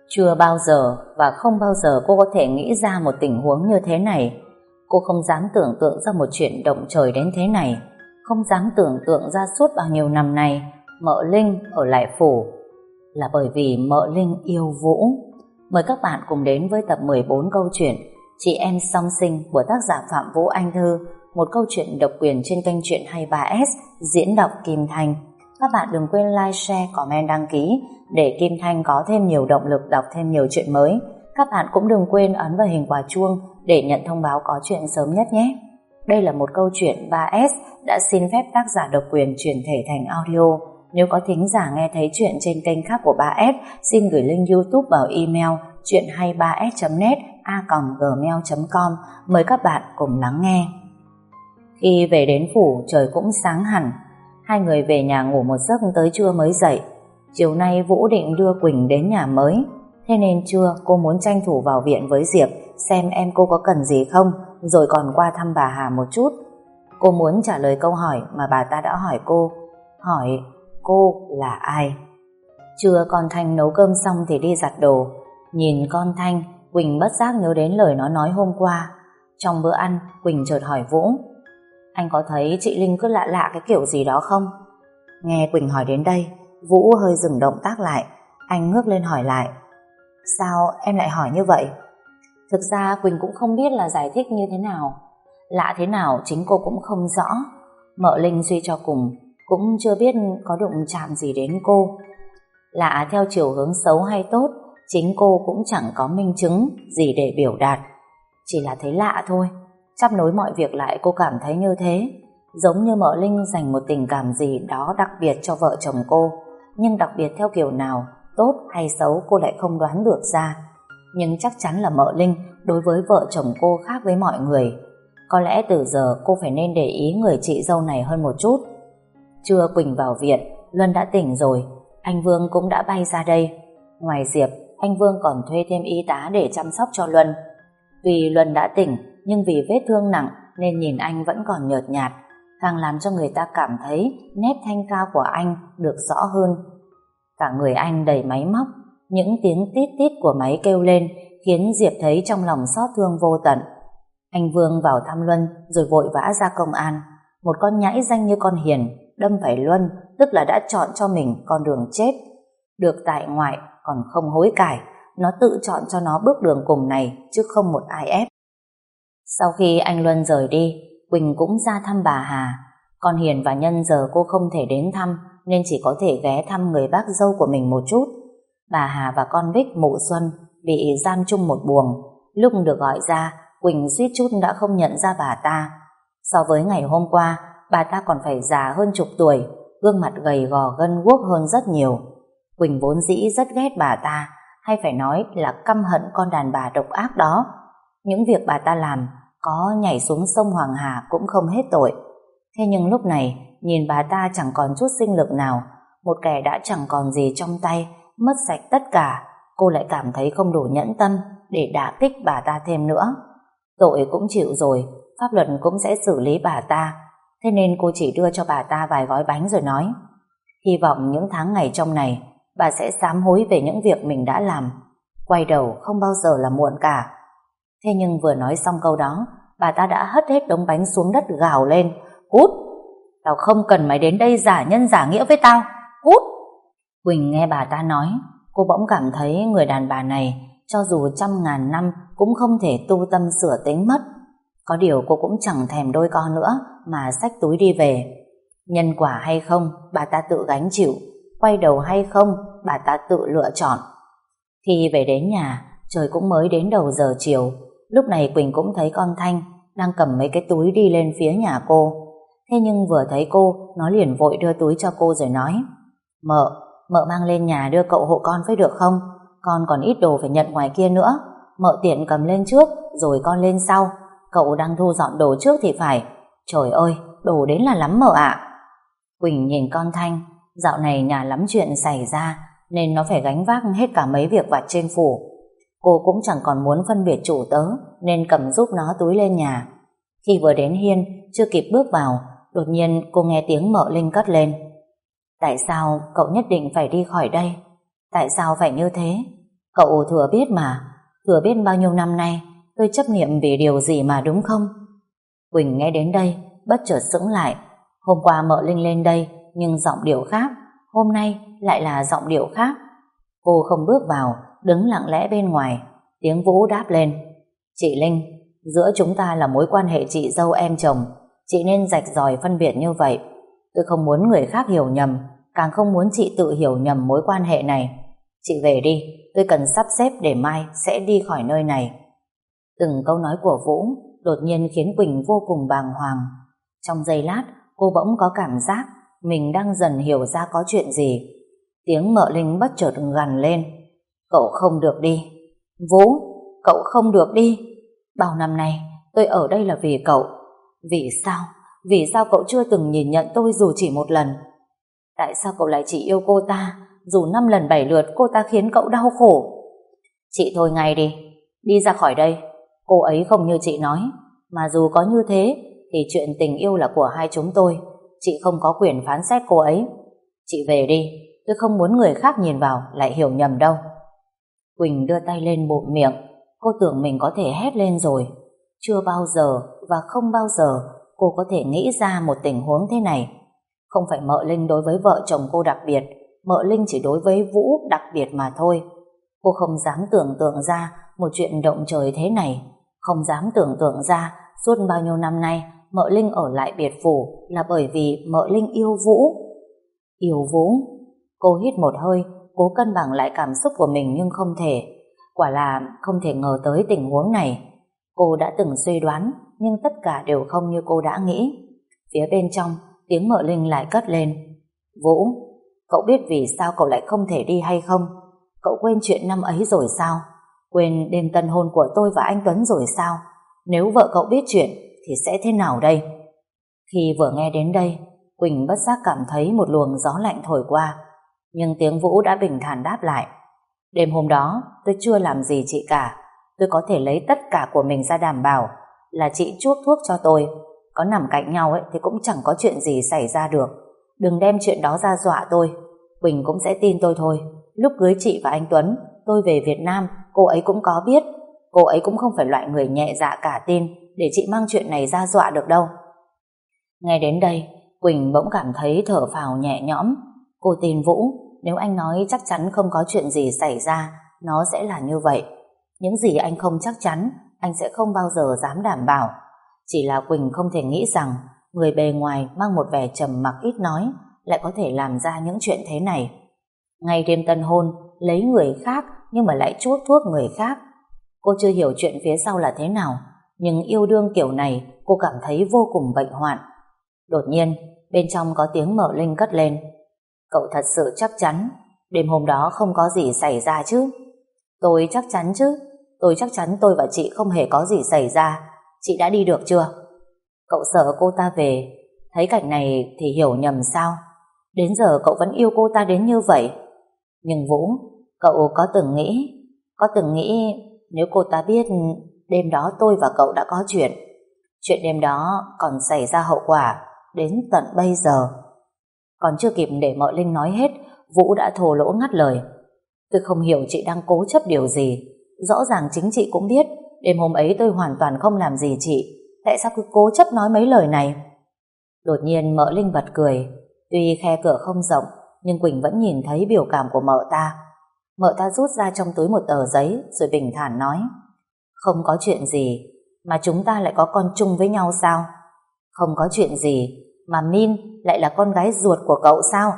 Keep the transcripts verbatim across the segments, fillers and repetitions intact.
Chưa bao giờ và không bao giờ cô có thể nghĩ ra một tình huống như thế này. Cô không dám tưởng tượng ra một chuyện động trời đến thế này, không dám tưởng tượng ra suốt bao nhiêu năm nay Mợ Linh ở lại phủ là bởi vì Mợ Linh yêu Vũ. Mời các bạn cùng đến với tập mười bốn câu chuyện Chị Em Song Sinh của tác giả Phạm Vũ Anh Thư, một câu chuyện độc quyền trên kênh Truyện hai mươi ba S, diễn đọc Kim Thanh. Các bạn đừng quên like, share, comment, đăng ký để Kim Thanh có thêm nhiều động lực đọc thêm nhiều chuyện mới. Các bạn cũng đừng quên ấn vào hình quả chuông để nhận thông báo có chuyện sớm nhất nhé. Đây là một câu chuyện ba S đã xin phép tác giả độc quyền chuyển thể thành audio. Nếu có thính giả nghe thấy chuyện trên kênh khác của ba S, xin gửi link YouTube vào email chuyện hai mươi ba s chấm net a còng gmail chấm com. Mời các bạn cùng lắng nghe. Khi về đến phủ, trời cũng sáng hẳn. Hai người về nhà ngủ một giấc tới trưa mới dậy. Chiều nay Vũ định đưa Quỳnh đến nhà mới, thế nên trưa cô muốn tranh thủ vào viện với Diệp xem em cô có cần gì không, rồi còn qua thăm bà Hà một chút. Cô muốn trả lời câu hỏi mà bà ta đã hỏi cô. Hỏi cô là ai? Trưa con Thanh nấu cơm xong thì đi giặt đồ. Nhìn con Thanh, Quỳnh bất giác nhớ đến lời nó nói hôm qua. Trong bữa ăn, Quỳnh chợt hỏi Vũ: Anh có thấy chị Linh cứ lạ lạ cái kiểu gì đó không? Nghe Quỳnh hỏi đến đây, Vũ hơi dừng động tác lại. Anh ngước lên hỏi lại: Sao em lại hỏi như vậy? Thực ra Quỳnh cũng không biết là giải thích như thế nào. Lạ thế nào chính cô cũng không rõ. Mợ Linh suy cho cùng cũng chưa biết có đụng chạm gì đến cô. Lạ theo chiều hướng xấu hay tốt, chính cô cũng chẳng có minh chứng gì để biểu đạt. Chỉ là thấy lạ thôi. Chắp nối mọi việc lại cô cảm thấy như thế. Giống như Mợ Linh dành một tình cảm gì đó đặc biệt cho vợ chồng cô. Nhưng đặc biệt theo kiểu nào, tốt hay xấu cô lại không đoán được ra. Nhưng chắc chắn là Mợ Linh đối với vợ chồng cô khác với mọi người. Có lẽ từ giờ cô phải nên để ý người chị dâu này hơn một chút. Trưa Quỳnh vào viện, Luân đã tỉnh rồi. Anh Vương cũng đã bay ra đây. Ngoài Diệp, anh Vương còn thuê thêm y tá để chăm sóc cho Luân. Tuy Luân đã tỉnh, nhưng vì vết thương nặng nên nhìn anh vẫn còn nhợt nhạt, càng làm cho người ta cảm thấy nét thanh cao của anh được rõ hơn. Cả người anh đầy máy móc, những tiếng tít tít của máy kêu lên khiến Diệp thấy trong lòng xót thương vô tận. Anh Vương vào thăm Luân rồi vội vã ra công an. Một con nhãi danh như con Hiền đâm phải Luân, tức là đã chọn cho mình con đường chết. Được tại ngoại còn không hối cải, nó tự chọn cho nó bước đường cùng này chứ không một ai ép. Sau khi anh Luân rời đi, Quỳnh cũng ra thăm bà Hà. Con Hiền và Nhân giờ cô không thể đến thăm nên chỉ có thể ghé thăm người bác dâu của mình một chút. Bà Hà và con Bích Mụ Xuân bị giam chung một buồng. Lúc được gọi ra, Quỳnh suýt chút đã không nhận ra bà ta. So với ngày hôm qua, bà ta còn phải già hơn chục tuổi, gương mặt gầy gò gân guốc hơn rất nhiều. Quỳnh vốn dĩ rất ghét bà ta, hay phải nói là căm hận con đàn bà độc ác đó. Những việc bà ta làm, có nhảy xuống sông Hoàng Hà cũng không hết tội. Thế nhưng lúc này, nhìn bà ta chẳng còn chút sinh lực nào, một kẻ đã chẳng còn gì trong tay, mất sạch tất cả, cô lại cảm thấy không đủ nhẫn tâm để đả kích bà ta thêm nữa. Tội cũng chịu rồi, pháp luật cũng sẽ xử lý bà ta. Thế nên cô chỉ đưa cho bà ta vài gói bánh rồi nói: Hy vọng những tháng ngày trong này bà sẽ sám hối về những việc mình đã làm. Quay đầu không bao giờ là muộn cả. Thế nhưng vừa nói xong câu đó, bà ta đã hất hết đống bánh xuống đất gào lên: Cút! Tao không cần mày đến đây giả nhân giả nghĩa với tao. Cút! Quỳnh nghe bà ta nói, cô bỗng cảm thấy người đàn bà này cho dù trăm ngàn năm cũng không thể tu tâm sửa tính mất. Có điều cô cũng chẳng thèm đôi co nữa mà xách túi đi về. Nhân quả hay không, bà ta tự gánh chịu. Quay đầu hay không, bà ta tự lựa chọn. Khi về đến nhà, trời cũng mới đến đầu giờ chiều. Lúc này Quỳnh cũng thấy con Thanh đang cầm mấy cái túi đi lên phía nhà cô. Thế nhưng vừa thấy cô, nó liền vội đưa túi cho cô rồi nói: Mợ, mợ mang lên nhà đưa cậu hộ con với được không? Con còn ít đồ phải nhận ngoài kia nữa. Mợ tiện cầm lên trước, rồi con lên sau. Cậu đang thu dọn đồ trước thì phải. Trời ơi, đồ đến là lắm mợ ạ. Quỳnh nhìn con Thanh, dạo này nhà lắm chuyện xảy ra nên nó phải gánh vác hết cả mấy việc vặt trên phủ. Cô cũng chẳng còn muốn phân biệt chủ tớ nên cầm giúp nó túi lên nhà. Khi vừa đến hiên, chưa kịp bước vào, đột nhiên cô nghe tiếng Mợ Linh cất lên: Tại sao cậu nhất định phải đi khỏi đây? Tại sao phải như thế? Cậu thừa biết mà, thừa biết bao nhiêu năm nay tôi chấp niệm vì điều gì mà đúng không? Quỳnh nghe đến đây bất chợt sững lại. Hôm qua Mợ Linh lên đây nhưng giọng điệu khác, hôm nay lại là giọng điệu khác. Cô không bước vào, đứng lặng lẽ bên ngoài. Tiếng Vũ đáp lên: Chị Linh, giữa chúng ta là mối quan hệ chị dâu em chồng, chị nên rạch ròi phân biệt như vậy. Tôi không muốn người khác hiểu nhầm, càng không muốn chị tự hiểu nhầm mối quan hệ này. Chị về đi, tôi cần sắp xếp để mai sẽ đi khỏi nơi này. Từng câu nói của Vũ đột nhiên khiến Quỳnh vô cùng bàng hoàng. Trong giây lát, cô bỗng có cảm giác mình đang dần hiểu ra có chuyện gì. Tiếng Mợ Linh bất chợt gằn lên: Cậu không được đi. Vũ, cậu không được đi. Bao năm nay tôi ở đây là vì cậu. Vì sao? Vì sao cậu chưa từng nhìn nhận tôi dù chỉ một lần? Tại sao cậu lại chỉ yêu cô ta, dù năm lần bảy lượt cô ta khiến cậu đau khổ? Chị thôi ngay đi, đi ra khỏi đây. Cô ấy không như chị nói, mà dù có như thế thì chuyện tình yêu là của hai chúng tôi, chị không có quyền phán xét cô ấy. Chị về đi, tôi không muốn người khác nhìn vào lại hiểu nhầm đâu. Quỳnh đưa tay lên bụm miệng. Cô tưởng mình có thể hét lên rồi. Chưa bao giờ và không bao giờ cô có thể nghĩ ra một tình huống thế này. Không phải Mợ Linh đối với vợ chồng cô đặc biệt, Mợ Linh chỉ đối với Vũ đặc biệt mà thôi. Cô không dám tưởng tượng ra một chuyện động trời thế này. Không dám tưởng tượng ra suốt bao nhiêu năm nay Mợ Linh ở lại biệt phủ là bởi vì Mợ Linh yêu Vũ. Yêu Vũ. Cô hít một hơi, cố cân bằng lại cảm xúc của mình nhưng không thể. Quả là không thể ngờ tới tình huống này. Cô đã từng suy đoán, nhưng tất cả đều không như cô đã nghĩ. Phía bên trong, tiếng Mợ Linh lại cất lên: Vũ, cậu biết vì sao cậu lại không thể đi hay không? Cậu quên chuyện năm ấy rồi sao? Quên đêm tân hôn của tôi và anh Tuấn rồi sao? Nếu vợ cậu biết chuyện thì sẽ thế nào đây? Khi vừa nghe đến đây, Quỳnh bất giác cảm thấy một luồng gió lạnh thổi qua. Nhưng tiếng Vũ đã bình thản đáp lại: Đêm hôm đó tôi chưa làm gì chị cả. Tôi có thể lấy tất cả của mình ra đảm bảo là chị chuốc thuốc cho tôi. Có nằm cạnh nhau ấy thì cũng chẳng có chuyện gì xảy ra được. Đừng đem chuyện đó ra dọa tôi. Quỳnh cũng sẽ tin tôi thôi. Lúc cưới chị và anh Tuấn, tôi về Việt Nam, cô ấy cũng có biết. Cô ấy cũng không phải loại người nhẹ dạ cả tin để chị mang chuyện này ra dọa được đâu. Nghe đến đây, Quỳnh bỗng cảm thấy thở phào nhẹ nhõm. Cô tin Vũ, nếu anh nói chắc chắn không có chuyện gì xảy ra, nó sẽ là như vậy. Những gì anh không chắc chắn, anh sẽ không bao giờ dám đảm bảo. Chỉ là Quỳnh không thể nghĩ rằng người bề ngoài mang một vẻ trầm mặc ít nói lại có thể làm ra những chuyện thế này. Ngay đêm tân hôn, lấy người khác nhưng mà lại chuốc thuốc người khác. Cô chưa hiểu chuyện phía sau là thế nào, nhưng yêu đương kiểu này cô cảm thấy vô cùng bệnh hoạn. Đột nhiên, bên trong có tiếng Mợ Linh cất lên: Cậu thật sự chắc chắn đêm hôm đó không có gì xảy ra chứ? Tôi chắc chắn chứ. Tôi chắc chắn tôi và chị không hề có gì xảy ra. Chị đã đi được chưa? Cậu sợ cô ta về, thấy cảnh này thì hiểu nhầm sao? Đến giờ cậu vẫn yêu cô ta đến như vậy. Nhưng Vũ, cậu có từng nghĩ, có từng nghĩ nếu cô ta biết đêm đó tôi và cậu đã có chuyện, chuyện đêm đó còn xảy ra hậu quả đến tận bây giờ. Còn chưa kịp để Mợ Linh nói hết, Vũ đã thô lỗ ngắt lời: Tôi không hiểu chị đang cố chấp điều gì. Rõ ràng chính chị cũng biết đêm hôm ấy tôi hoàn toàn không làm gì chị. Tại sao cứ cố chấp nói mấy lời này? Đột nhiên Mợ Linh bật cười. Tuy khe cửa không rộng, nhưng Quỳnh vẫn nhìn thấy biểu cảm của mợ ta. Mợ ta rút ra trong túi một tờ giấy rồi bình thản nói: Không có chuyện gì mà chúng ta lại có con chung với nhau sao? Không có chuyện gì mà Min lại là con gái ruột của cậu sao?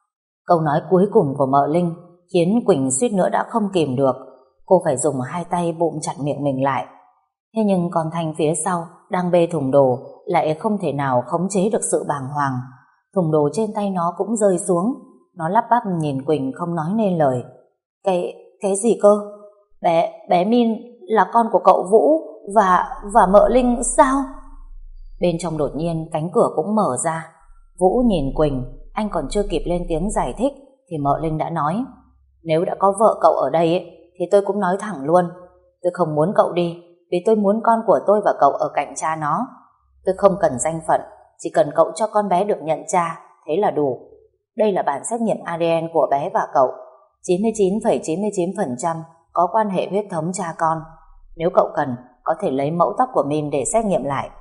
Câu nói cuối cùng của Mợ Linh khiến Quỳnh suýt nữa đã không kìm được. Cô phải dùng hai tay bụm chặt miệng mình lại. Thế nhưng con Thanh phía sau đang bê thùng đồ lại không thể nào khống chế được sự bàng hoàng. Thùng đồ trên tay nó cũng rơi xuống. Nó lắp bắp nhìn Quỳnh không nói nên lời. Cái, cái gì cơ? Bé, bé Min là con của cậu Vũ và, và Mợ Linh sao? Bên trong đột nhiên cánh cửa cũng mở ra. Vũ nhìn Quỳnh, anh còn chưa kịp lên tiếng giải thích thì Mợ Linh đã nói: Nếu đã có vợ cậu ở đây ấy, thì tôi cũng nói thẳng luôn. Tôi không muốn cậu đi vì tôi muốn con của tôi và cậu ở cạnh cha nó. Tôi không cần danh phận, chỉ cần cậu cho con bé được nhận cha, thế là đủ. Đây là bản xét nghiệm a đê en của bé và cậu. chín mươi chín phẩy chín mươi chín phần trăm có quan hệ huyết thống cha con. Nếu cậu cần, có thể lấy mẫu tóc của Min để xét nghiệm lại.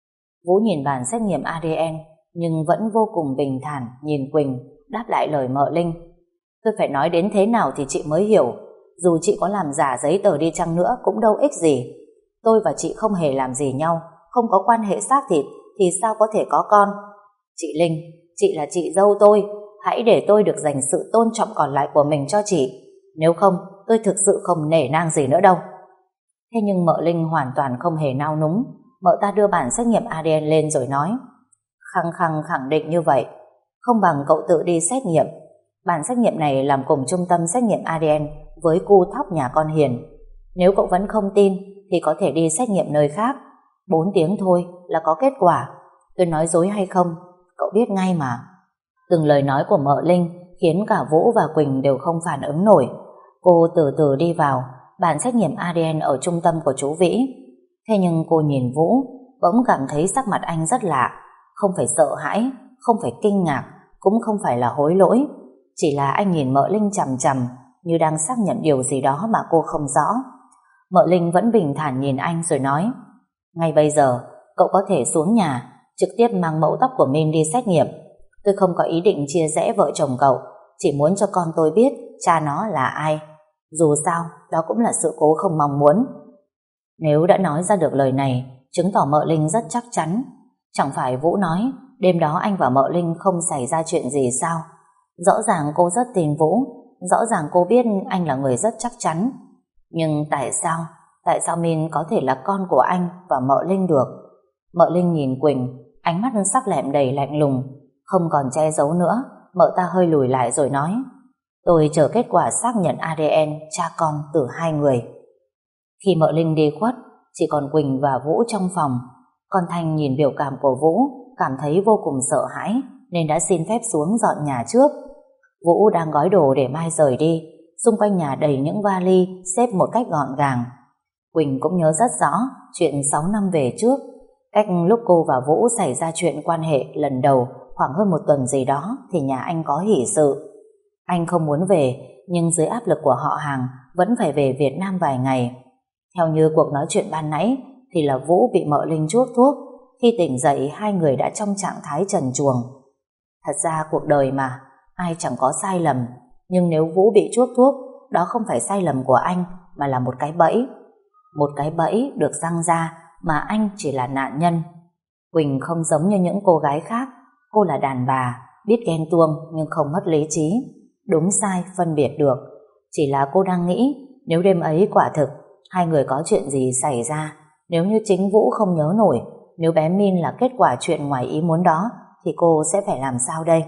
Vũ nhìn bản xét nghiệm a đê en nhưng vẫn vô cùng bình thản nhìn Quỳnh, đáp lại lời Mợ Linh. Tôi phải nói đến thế nào thì chị mới hiểu. Dù chị có làm giả giấy tờ đi chăng nữa cũng đâu ích gì. Tôi và chị không hề làm gì nhau, không có quan hệ xác thịt thì sao có thể có con. Chị Linh, chị là chị dâu tôi, hãy để tôi được dành sự tôn trọng còn lại của mình cho chị. Nếu không, tôi thực sự không nể nang gì nữa đâu. Thế nhưng Mợ Linh hoàn toàn không hề nao núng. Mợ ta đưa bản xét nghiệm a đê en lên rồi nói: khăng khăng khẳng định như vậy, không bằng cậu tự đi xét nghiệm. Bản xét nghiệm này làm cùng trung tâm xét nghiệm a đê en với cu thóc nhà con Hiền. Nếu cậu vẫn không tin thì có thể đi xét nghiệm nơi khác. Bốn tiếng thôi là có kết quả. Tôi nói dối hay không, cậu biết ngay mà. Từng lời nói của Mợ Linh khiến cả Vũ và Quỳnh đều không phản ứng nổi. Cô từ từ đi vào bản xét nghiệm a đê en ở trung tâm của chú Vĩ. Thế nhưng cô nhìn Vũ, bỗng cảm thấy sắc mặt anh rất lạ. Không phải sợ hãi, không phải kinh ngạc, cũng không phải là hối lỗi. Chỉ là anh nhìn Mợ Linh chằm chằm như đang xác nhận điều gì đó mà cô không rõ. Mợ Linh vẫn bình thản nhìn anh rồi nói: ngay bây giờ cậu có thể xuống nhà trực tiếp mang mẫu tóc của Min đi xét nghiệm. Tôi không có ý định chia rẽ vợ chồng cậu, chỉ muốn cho con tôi biết cha nó là ai. Dù sao đó cũng là sự cố không mong muốn. Nếu đã nói ra được lời này, chứng tỏ Mợ Linh rất chắc chắn. Chẳng phải Vũ nói đêm đó anh và Mợ Linh không xảy ra chuyện gì sao? Rõ ràng cô rất tin Vũ, rõ ràng cô biết anh là người rất chắc chắn. Nhưng tại sao, tại sao Min có thể là con của anh và Mợ Linh được? Mợ Linh nhìn Quỳnh, ánh mắt sắc lẹm đầy lạnh lùng, không còn che giấu nữa. Mợ ta hơi lùi lại rồi nói: tôi chờ kết quả xác nhận a đê en cha con từ hai người. Khi Mợ Linh đi khuất, chỉ còn Quỳnh và Vũ trong phòng. Con Thanh nhìn biểu cảm của Vũ, cảm thấy vô cùng sợ hãi nên đã xin phép xuống dọn nhà trước. Vũ đang gói đồ để mai rời đi. Xung quanh nhà đầy những vali xếp một cách gọn gàng. Quỳnh cũng nhớ rất rõ chuyện sáu năm về trước, cách lúc cô và Vũ xảy ra chuyện quan hệ lần đầu khoảng hơn một tuần gì đó thì nhà anh có hỷ sự. Anh không muốn về, nhưng dưới áp lực của họ hàng vẫn phải về Việt Nam vài ngày. Theo như cuộc nói chuyện ban nãy thì là Vũ bị Mợ Linh chuốc thuốc. Khi tỉnh dậy hai người đã trong trạng thái trần truồng. Thật ra cuộc đời mà, ai chẳng có sai lầm. Nhưng nếu Vũ bị chuốc thuốc, đó không phải sai lầm của anh, mà là một cái bẫy. Một cái bẫy được giăng ra mà anh chỉ là nạn nhân. Quỳnh không giống như những cô gái khác. Cô là đàn bà, biết ghen tuông nhưng không mất lý trí, đúng sai phân biệt được. Chỉ là cô đang nghĩ, nếu đêm ấy quả thực hai người có chuyện gì xảy ra, nếu như chính Vũ không nhớ nổi, nếu bé Min là kết quả chuyện ngoài ý muốn đó, thì cô sẽ phải làm sao đây?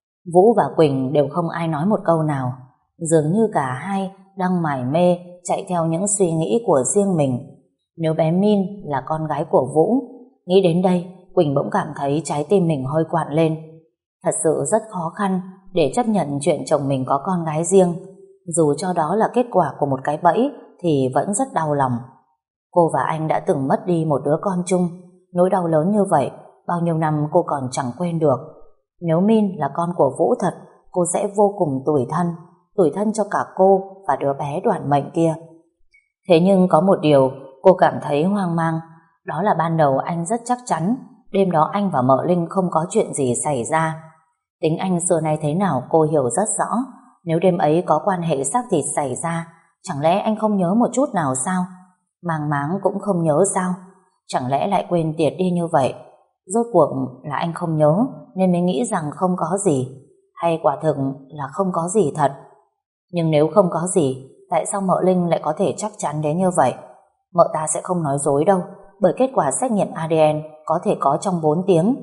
Vũ và Quỳnh đều không ai nói một câu nào. Dường như cả hai đang mải mê chạy theo những suy nghĩ của riêng mình. Nếu bé Min là con gái của Vũ, nghĩ đến đây Quỳnh bỗng cảm thấy trái tim mình hơi quặn lên. Thật sự rất khó khăn để chấp nhận chuyện chồng mình có con gái riêng. Dù cho đó là kết quả của một cái bẫy thì vẫn rất đau lòng. Cô và anh đã từng mất đi một đứa con chung. Nỗi đau lớn như vậy bao nhiêu năm cô còn chẳng quên được. Nếu Min là con của Vũ thật, cô sẽ vô cùng tủi thân, tủi thân cho cả cô và đứa bé đoản mệnh kia. Thế nhưng có một điều cô cảm thấy hoang mang. Đó là ban đầu anh rất chắc chắn đêm đó anh và Mợ Linh không có chuyện gì xảy ra. Tính anh xưa nay thế nào cô hiểu rất rõ. Nếu đêm ấy có quan hệ xác thịt xảy ra, chẳng lẽ anh không nhớ một chút nào sao? Mang máng cũng không nhớ sao? Chẳng lẽ lại quên tiệt đi như vậy? Rốt cuộc là anh không nhớ nên mới nghĩ rằng không có gì, hay quả thực là không có gì thật? Nhưng nếu không có gì, tại sao Mợ Linh lại có thể chắc chắn đến như vậy? Mợ ta sẽ không nói dối đâu, bởi kết quả xét nghiệm a đê en có thể có trong bốn tiếng.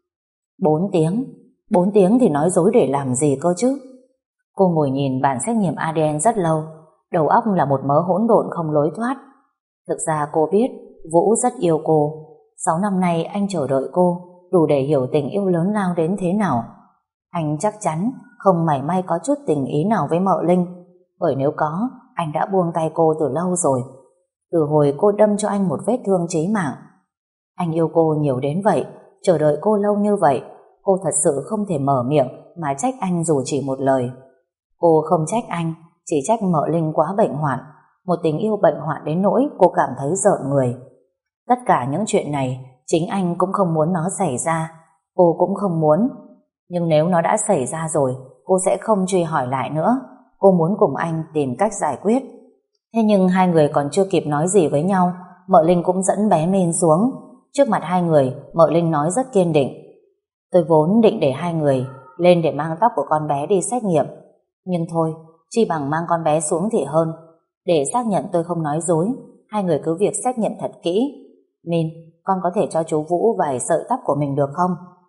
bốn tiếng? bốn tiếng thì nói dối để làm gì cơ chứ? Cô ngồi nhìn bản xét nghiệm a đê en rất lâu, đầu óc là một mớ hỗn độn không lối thoát. Thực ra cô biết Vũ rất yêu cô. Sáu năm nay anh chờ đợi cô, đủ để hiểu tình yêu lớn lao đến thế nào. Anh chắc chắn không mảy may có chút tình ý nào với Mợ Linh, bởi nếu có, anh đã buông tay cô từ lâu rồi. Từ hồi cô đâm cho anh một vết thương chí mạng. Anh yêu cô nhiều đến vậy, chờ đợi cô lâu như vậy, cô thật sự không thể mở miệng mà trách anh dù chỉ một lời. Cô không trách anh, chỉ trách Mợ Linh quá bệnh hoạn. một tình yêu bệnh hoạn đến nỗi cô cảm thấy rợn người. Tất cả những chuyện này chính anh cũng không muốn nó xảy ra, cô cũng không muốn. Nhưng nếu nó đã xảy ra rồi, cô sẽ không truy hỏi lại nữa. Cô muốn cùng anh tìm cách giải quyết. Thế nhưng hai người còn chưa kịp nói gì với nhau, Mợ Linh cũng dẫn bé Min xuống. Trước mặt hai người, Mợ Linh nói rất kiên định: tôi vốn định để hai người lên để mang tóc của con bé đi xét nghiệm, nhưng thôi, chi bằng mang con bé xuống thì hơn. Để xác nhận tôi không nói dối, hai người cứ việc xét nghiệm thật kỹ. Min, con có thể cho chú Vũ vài sợi tóc của mình được không?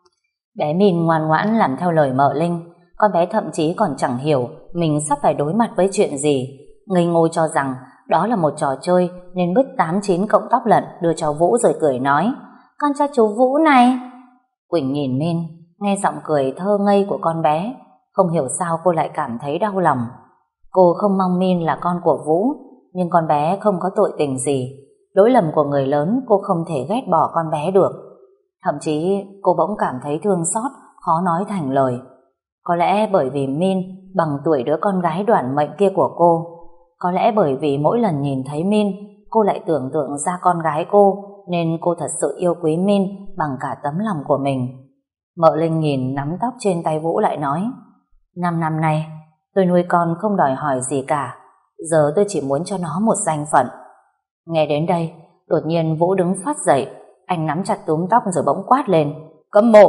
Bé Min ngoan ngoãn làm theo lời Mợ Linh. Con bé thậm chí còn chẳng hiểu mình sắp phải đối mặt với chuyện gì, ngây ngô cho rằng đó là một trò chơi nên bứt tám chín cọng tóc lận đưa cho Vũ rồi cười nói: con cho chú Vũ này. Quỳnh nhìn Min, nghe giọng cười thơ ngây của con bé, không hiểu sao cô lại cảm thấy đau lòng. Cô không mong Min là con của Vũ, nhưng con bé không có tội tình gì. Lỗi lầm của người lớn cô không thể ghét bỏ con bé được. Thậm chí cô bỗng cảm thấy thương xót, khó nói thành lời. Có lẽ bởi vì Min bằng tuổi đứa con gái đoản mệnh kia của cô. Có lẽ bởi vì mỗi lần nhìn thấy Min, cô lại tưởng tượng ra con gái cô, nên cô thật sự yêu quý Min bằng cả tấm lòng của mình. Mợ Linh nhìn nắm tóc trên tay Vũ lại nói: năm năm nay tôi nuôi con không đòi hỏi gì cả, giờ tôi chỉ muốn cho nó một danh phận. Nghe đến đây, đột nhiên Vũ đứng phát dậy. Anh nắm chặt túm tóc rồi bỗng quát lên: câm mồm!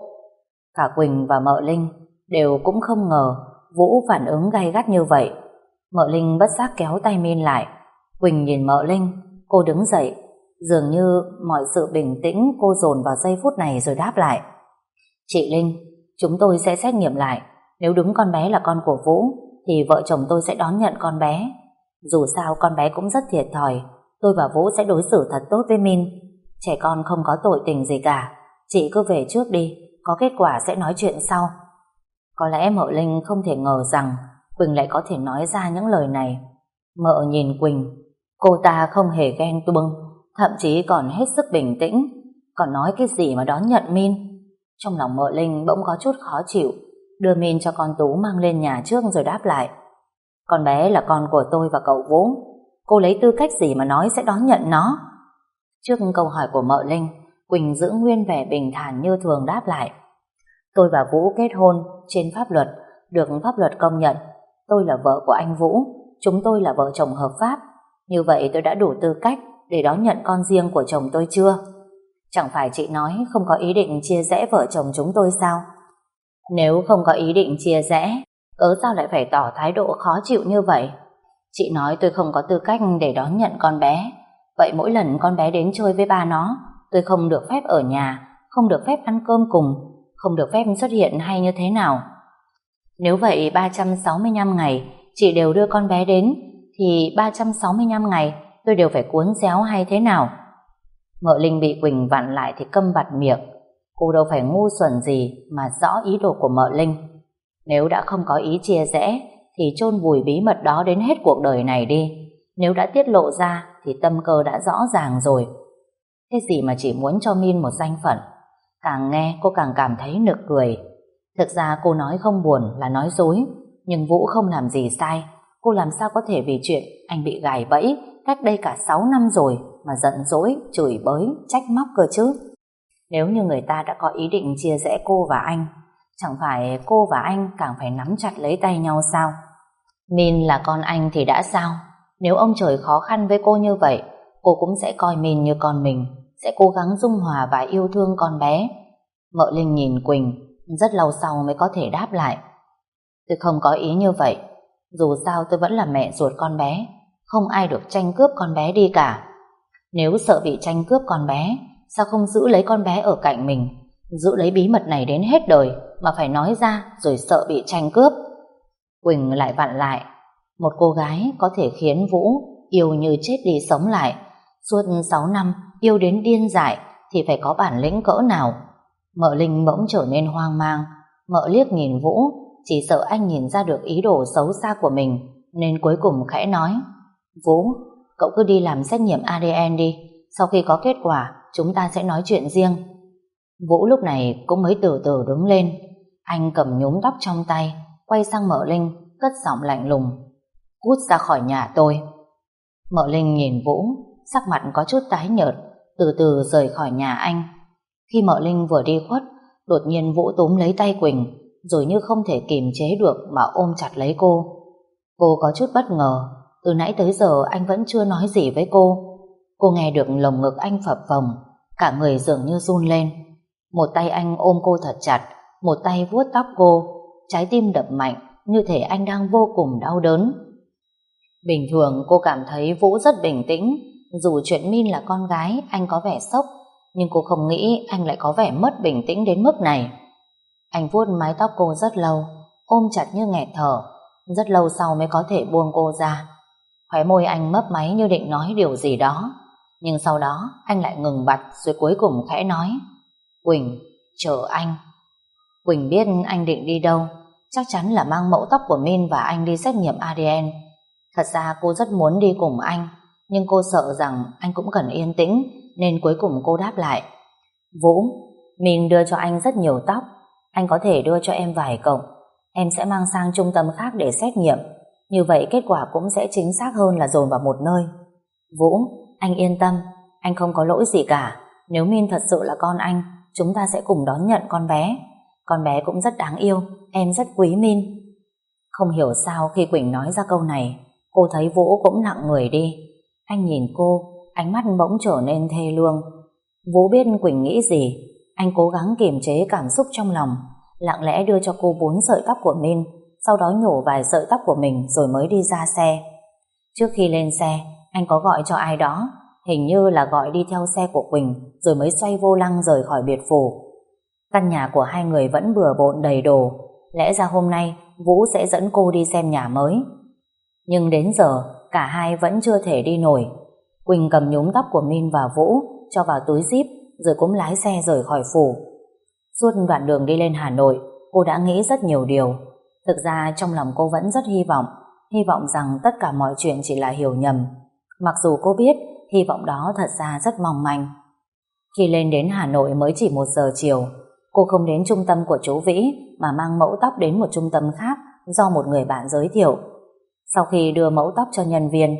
Cả Quỳnh và Mợ Linh đều cũng không ngờ Vũ phản ứng gay gắt như vậy. Mợ Linh bất giác kéo tay Min lại. Quỳnh nhìn Mợ Linh, cô đứng dậy, dường như mọi sự bình tĩnh cô dồn vào giây phút này rồi đáp lại: chị Linh, chúng tôi sẽ xét nghiệm lại. Nếu đúng con bé là con của Vũ thì vợ chồng tôi sẽ đón nhận con bé. Dù sao con bé cũng rất thiệt thòi, tôi và Vũ sẽ đối xử thật tốt với Min. Trẻ con không có tội tình gì cả. Chị cứ về trước đi, có kết quả sẽ nói chuyện sau. Có lẽ Mợ Linh không thể ngờ rằng Quỳnh lại có thể nói ra những lời này. Mợ nhìn Quỳnh, cô ta không hề ghen tuông, thậm chí còn hết sức bình tĩnh, còn nói cái gì mà đón nhận Min. Trong lòng Mợ Linh bỗng có chút khó chịu, đưa Min cho con Tú mang lên nhà trước rồi đáp lại: con bé là con của tôi và cậu Vũ, cô lấy tư cách gì mà nói sẽ đón nhận nó? Trước câu hỏi của Mợ Linh, Quỳnh giữ nguyên vẻ bình thản như thường đáp lại: tôi và Vũ kết hôn trên pháp luật, được pháp luật công nhận. Tôi là vợ của anh Vũ, chúng tôi là vợ chồng hợp pháp. Như vậy tôi đã đủ tư cách để đón nhận con riêng của chồng tôi chưa? Chẳng phải chị nói không có ý định chia rẽ vợ chồng chúng tôi sao? Nếu không có ý định chia rẽ, cớ sao lại phải tỏ thái độ khó chịu như vậy? Chị nói tôi không có tư cách để đón nhận con bé. Vậy mỗi lần con bé đến chơi với ba nó, tôi không được phép ở nhà, không được phép ăn cơm cùng, không được phép xuất hiện hay như thế nào? Nếu vậy ba trăm sáu mươi lăm ngày chị đều đưa con bé đến, thì ba trăm sáu mươi lăm ngày tôi đều phải cuốn xéo hay thế nào? Mợ Linh bị Quỳnh vặn lại thì câm bặt miệng. Cô đâu phải ngu xuẩn gì mà rõ ý đồ của Mợ Linh. Nếu đã không có ý chia rẽ thì chôn vùi bí mật đó đến hết cuộc đời này đi. Nếu đã tiết lộ ra thì tâm cơ đã rõ ràng rồi. Thế gì mà chỉ muốn cho Min một danh phận? Càng nghe cô càng cảm thấy nực cười. Thực ra cô nói không buồn là nói dối, nhưng Vũ không làm gì sai. Cô làm sao có thể vì chuyện anh bị gài bẫy cách đây cả sáu năm rồi mà giận dỗi, chửi bới, trách móc cơ chứ? Nếu như người ta đã có ý định chia rẽ cô và anh, chẳng phải cô và anh càng phải nắm chặt lấy tay nhau sao? Min là con anh thì đã sao? Nếu ông trời khó khăn với cô như vậy, cô cũng sẽ coi Min như con mình, sẽ cố gắng dung hòa và yêu thương con bé. Mợ Linh nhìn Quỳnh, rất lâu sau mới có thể đáp lại: tôi không có ý như vậy. Dù sao tôi vẫn là mẹ ruột con bé, không ai được tranh cướp con bé đi cả. Nếu sợ bị tranh cướp con bé, sao không giữ lấy con bé ở cạnh mình, giữ lấy bí mật này đến hết đời mà phải nói ra rồi sợ bị tranh cướp? Quỳnh lại vặn lại: một cô gái có thể khiến Vũ yêu như chết đi sống lại, suốt sáu năm yêu đến điên dại thì phải có bản lĩnh cỡ nào? Mợ Linh bỗng trở nên hoang mang. Mợ liếc nhìn Vũ, chỉ sợ anh nhìn ra được ý đồ xấu xa của mình, nên cuối cùng khẽ nói: Vũ, cậu cứ đi làm xét nghiệm a đê en đi, sau khi có kết quả chúng ta sẽ nói chuyện riêng. Vũ lúc này cũng mới từ từ đứng lên. Anh cầm nhúm tóc trong tay, quay sang Mợ Linh, cất giọng lạnh lùng: cút ra khỏi nhà tôi. Mợ Linh nhìn Vũ, sắc mặt có chút tái nhợt, từ từ rời khỏi nhà anh. Khi Mợ Linh vừa đi khuất, đột nhiên Vũ túm lấy tay Quỳnh, rồi như không thể kìm chế được mà ôm chặt lấy cô. Cô có chút bất ngờ, từ nãy tới giờ anh vẫn chưa nói gì với cô. Cô nghe được lồng ngực anh phập phồng, cả người dường như run lên. Một tay anh ôm cô thật chặt, một tay vuốt tóc cô, trái tim đập mạnh như thể anh đang vô cùng đau đớn. Bình thường cô cảm thấy Vũ rất bình tĩnh, dù chuyện Min là con gái anh có vẻ sốc, nhưng cô không nghĩ anh lại có vẻ mất bình tĩnh đến mức này. Anh vuốt mái tóc cô rất lâu, ôm chặt như nghẹt thở, rất lâu sau mới có thể buông cô ra. Khóe môi anh mấp máy như định nói điều gì đó, nhưng sau đó anh lại ngừng bặt rồi cuối cùng khẽ nói: Quỳnh, chờ anh. Quỳnh biết anh định đi đâu, chắc chắn là mang mẫu tóc của Min và anh đi xét nghiệm a đê en. Thật ra cô rất muốn đi cùng anh, nhưng cô sợ rằng anh cũng cần yên tĩnh, nên cuối cùng cô đáp lại: Vũ, Min đưa cho anh rất nhiều tóc, anh có thể đưa cho em vài cọng. Em sẽ mang sang trung tâm khác để xét nghiệm, như vậy kết quả cũng sẽ chính xác hơn là dồn vào một nơi. Vũ, anh yên tâm, anh không có lỗi gì cả. Nếu Min thật sự là con anh, chúng ta sẽ cùng đón nhận con bé. Con bé cũng rất đáng yêu, em rất quý Min. Không hiểu sao khi Quỳnh nói ra câu này, cô thấy Vũ cũng nặng người đi. Anh nhìn cô, ánh mắt bỗng trở nên thê lương. Vũ biết Quỳnh nghĩ gì, anh cố gắng kiềm chế cảm xúc trong lòng, lặng lẽ đưa cho cô bốn sợi tóc của Min, sau đó nhổ vài sợi tóc của mình rồi mới đi ra xe. Trước khi lên xe, anh có gọi cho ai đó, hình như là gọi đi theo xe của Quỳnh, rồi mới xoay vô lăng rời khỏi biệt phủ. Căn nhà của hai người vẫn bừa bộn đầy đồ, lẽ ra hôm nay Vũ sẽ dẫn cô đi xem nhà mới. Nhưng đến giờ, cả hai vẫn chưa thể đi nổi. Quỳnh cầm nhúm tóc của Min và Vũ, cho vào túi zip, rồi cũng lái xe rời khỏi phủ. Suốt đoạn đường đi lên Hà Nội, cô đã nghĩ rất nhiều điều. Thực ra trong lòng cô vẫn rất hy vọng, hy vọng rằng tất cả mọi chuyện chỉ là hiểu nhầm. Mặc dù cô biết hy vọng đó thật ra rất mong manh. Khi lên đến Hà Nội mới chỉ một giờ chiều, cô không đến trung tâm của chú Vĩ mà mang mẫu tóc đến một trung tâm khác do một người bạn giới thiệu. Sau khi đưa mẫu tóc cho nhân viên,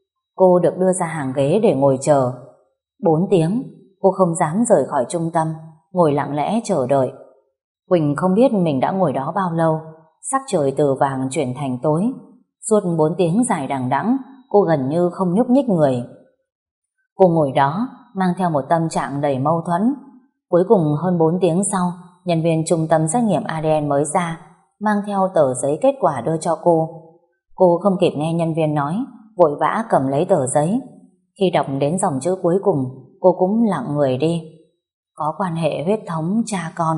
cô được đưa ra hàng ghế để ngồi chờ. Bốn tiếng, cô không dám rời khỏi trung tâm, ngồi lặng lẽ chờ đợi. Quỳnh không biết mình đã ngồi đó bao lâu, sắc trời từ vàng chuyển thành tối. Suốt bốn tiếng dài đằng đẵng, cô gần như không nhúc nhích người. Cô ngồi đó, mang theo một tâm trạng đầy mâu thuẫn. Cuối cùng hơn bốn tiếng sau, nhân viên trung tâm xét nghiệm a đê en mới ra, mang theo tờ giấy kết quả đưa cho cô. Cô không kịp nghe nhân viên nói, vội vã cầm lấy tờ giấy. Khi đọc đến dòng chữ cuối cùng, cô cũng lặng người đi. Có quan hệ huyết thống cha con.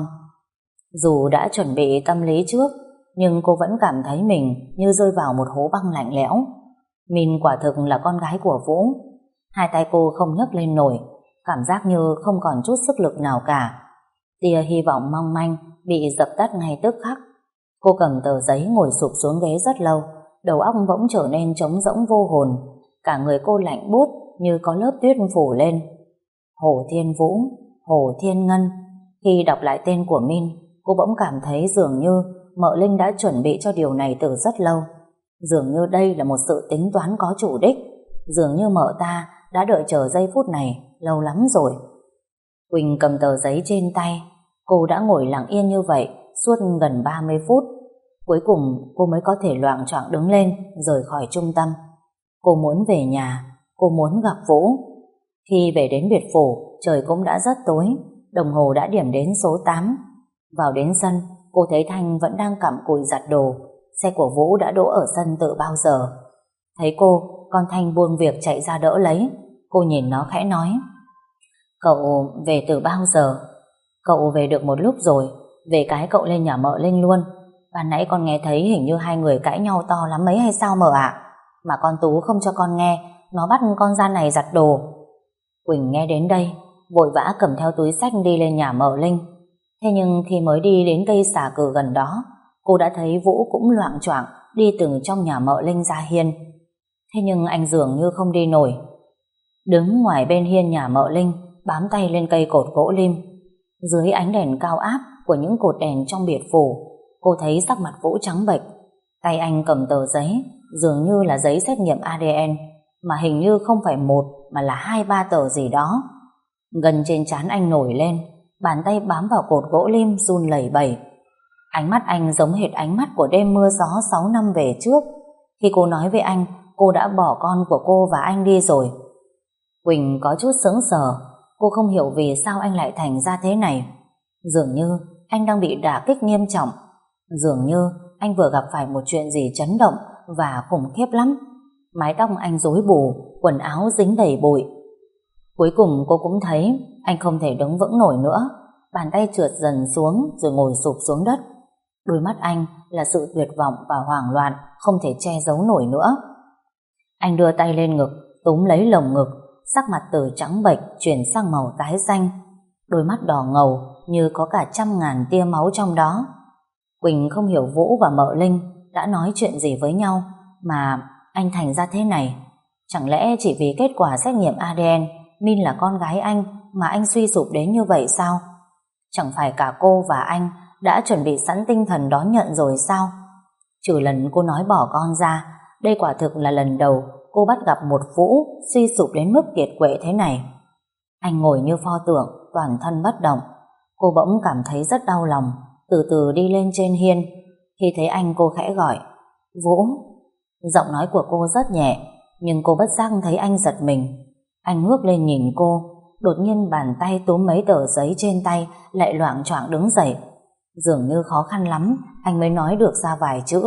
Dù đã chuẩn bị tâm lý trước, nhưng cô vẫn cảm thấy mình như rơi vào một hố băng lạnh lẽo. Min quả thực là con gái của Vũ. Hai tay cô không nhấc lên nổi, cảm giác như không còn chút sức lực nào cả. Tia hy vọng mong manh bị dập tắt ngay tức khắc. Cô cầm tờ giấy ngồi sụp xuống ghế rất lâu, đầu óc bỗng trở nên trống rỗng vô hồn, cả người cô lạnh buốt như có lớp tuyết phủ lên. Hồ Thiên Vũ, Hồ Thiên Ngân. Khi đọc lại tên của Min, cô bỗng cảm thấy dường như Mợ Linh đã chuẩn bị cho điều này từ rất lâu. Dường như đây là một sự tính toán có chủ đích. Dường như mợ ta đã đợi chờ giây phút này lâu lắm rồi. Quỳnh cầm tờ giấy trên tay. Cô đã ngồi lặng yên như vậy suốt gần ba mươi phút. Cuối cùng cô mới có thể loạng choạng đứng lên, rời khỏi trung tâm. Cô muốn về nhà, cô muốn gặp Vũ. Khi về đến biệt phủ, trời cũng đã rất tối, đồng hồ đã điểm đến số tám. Vào đến sân, cô thấy Thanh vẫn đang cặm cụi giặt đồ. Xe của Vũ đã đỗ ở sân từ bao giờ. Thấy cô, con Thanh buông việc chạy ra đỡ lấy. Cô nhìn nó khẽ nói: Cậu về từ bao giờ? Cậu về được một lúc rồi. Về cái cậu lên nhà mợ Linh luôn. Ban nãy con nghe thấy hình như hai người cãi nhau to lắm mấy hay sao mợ ạ? Mà con Tú không cho con nghe, nó bắt con gian này giặt đồ. Quỳnh nghe đến đây, vội vã cầm theo túi xách đi lên nhà mợ Linh. Thế nhưng khi mới đi đến cây xà cừ gần đó, cô đã thấy Vũ cũng loạng choạng đi từ trong nhà mợ Linh ra hiên. Thế nhưng anh dường như không đi nổi. Đứng ngoài bên hiên nhà mợ Linh, bám tay lên cây cột gỗ lim. Dưới ánh đèn cao áp của những cột đèn trong biệt phủ, cô thấy sắc mặt Vũ trắng bệch. Tay anh cầm tờ giấy, dường như là giấy xét nghiệm a đê en, mà hình như không phải một mà là hai ba tờ gì đó. Gân trên trán anh nổi lên, bàn tay bám vào cột gỗ lim run lẩy bẩy. Ánh mắt anh giống hệt ánh mắt của đêm mưa gió sáu năm về trước, khi cô nói với anh cô đã bỏ con của cô và anh đi rồi. Quỳnh có chút sững sờ, cô không hiểu vì sao anh lại thành ra thế này. Dường như anh đang bị đả kích nghiêm trọng, dường như anh vừa gặp phải một chuyện gì chấn động và khủng khiếp lắm. Mái tóc anh rối bù, quần áo dính đầy bụi. Cuối cùng cô cũng thấy anh không thể đứng vững nổi nữa, bàn tay trượt dần xuống rồi ngồi sụp xuống đất. Đôi mắt anh là sự tuyệt vọng và hoảng loạn không thể che giấu nổi nữa. Anh đưa tay lên ngực, túm lấy lồng ngực, sắc mặt từ trắng bệch chuyển sang màu tái xanh, đôi mắt đỏ ngầu như có cả trăm ngàn tia máu trong đó. Quỳnh không hiểu Vũ và Mợ Linh đã nói chuyện gì với nhau mà anh thành ra thế này. Chẳng lẽ chỉ vì kết quả xét nghiệm a đê en Min là con gái anh mà anh suy sụp đến như vậy sao? Chẳng phải cả cô và anh đã chuẩn bị sẵn tinh thần đón nhận rồi sao? Trừ lần cô nói bỏ con ra, đây quả thực là lần đầu cô bắt gặp một Vũ suy sụp đến mức kiệt quệ thế này. Anh ngồi như pho tượng, toàn thân bất động. Cô bỗng cảm thấy rất đau lòng, từ từ đi lên trên hiên. Khi thấy anh cô khẽ gọi Vũ. Giọng nói của cô rất nhẹ, nhưng cô bất giác thấy anh giật mình. Anh ngước lên nhìn cô, đột nhiên bàn tay túm mấy tờ giấy trên tay lại loạng choạng đứng dậy. Dường như khó khăn lắm anh mới nói được ra vài chữ.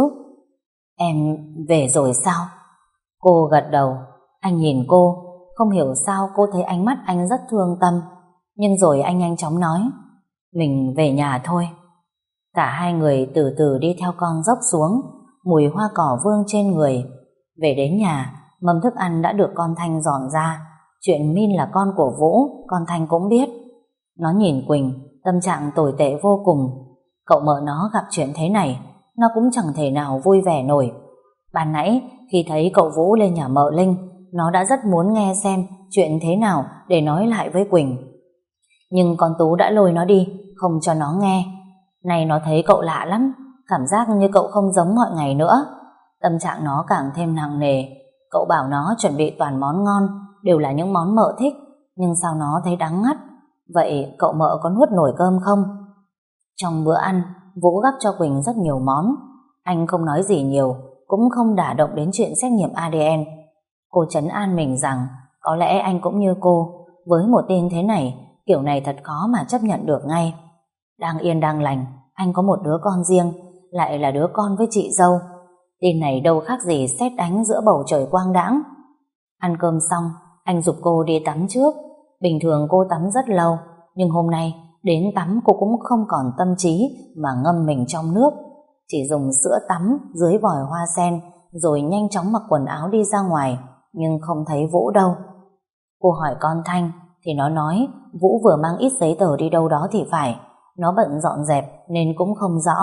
Em về rồi sao? Cô gật đầu. Anh nhìn cô, không hiểu sao cô thấy ánh mắt anh rất thương tâm. Nhưng rồi anh nhanh chóng nói mình về nhà thôi. Cả hai người từ từ đi theo con dốc xuống, mùi hoa cỏ vương trên người. Về đến nhà, mâm thức ăn đã được con Thanh dọn ra. Chuyện Min là con của Vũ con Thanh cũng biết. Nó nhìn Quỳnh, tâm trạng tồi tệ vô cùng. Cậu Mợ nó gặp chuyện thế này, nó cũng chẳng thể nào vui vẻ nổi. Ban nãy khi thấy cậu Vũ lên nhà Mợ Linh, nó đã rất muốn nghe xem chuyện thế nào để nói lại với Quỳnh. Nhưng con Tú đã lôi nó đi, không cho nó nghe. Này nó thấy cậu lạ lắm, cảm giác như cậu không giống mọi ngày nữa. Tâm trạng nó càng thêm nặng nề. Cậu bảo nó chuẩn bị toàn món ngon, đều là những món Mợ thích, nhưng sao nó thấy đắng ngắt. Vậy cậu Mợ có nuốt nổi cơm không? Trong bữa ăn, Vũ gắp cho Quỳnh rất nhiều món. Anh không nói gì nhiều, cũng không đả động đến chuyện xét nghiệm a đê en. Cô trấn an mình rằng có lẽ anh cũng như cô, với một tin thế này, kiểu này thật khó mà chấp nhận được ngay. Đang yên đang lành, anh có một đứa con riêng, lại là đứa con với chị dâu. Tin này đâu khác gì sét đánh giữa bầu trời quang đãng. Ăn cơm xong, anh giục cô đi tắm trước. Bình thường cô tắm rất lâu, nhưng hôm nay đến tắm cô cũng không còn tâm trí mà ngâm mình trong nước. Chỉ dùng sữa tắm dưới vòi hoa sen, rồi nhanh chóng mặc quần áo đi ra ngoài, nhưng không thấy Vũ đâu. Cô hỏi con Thanh, thì nó nói Vũ vừa mang ít giấy tờ đi đâu đó thì phải. Nó bận dọn dẹp nên cũng không rõ.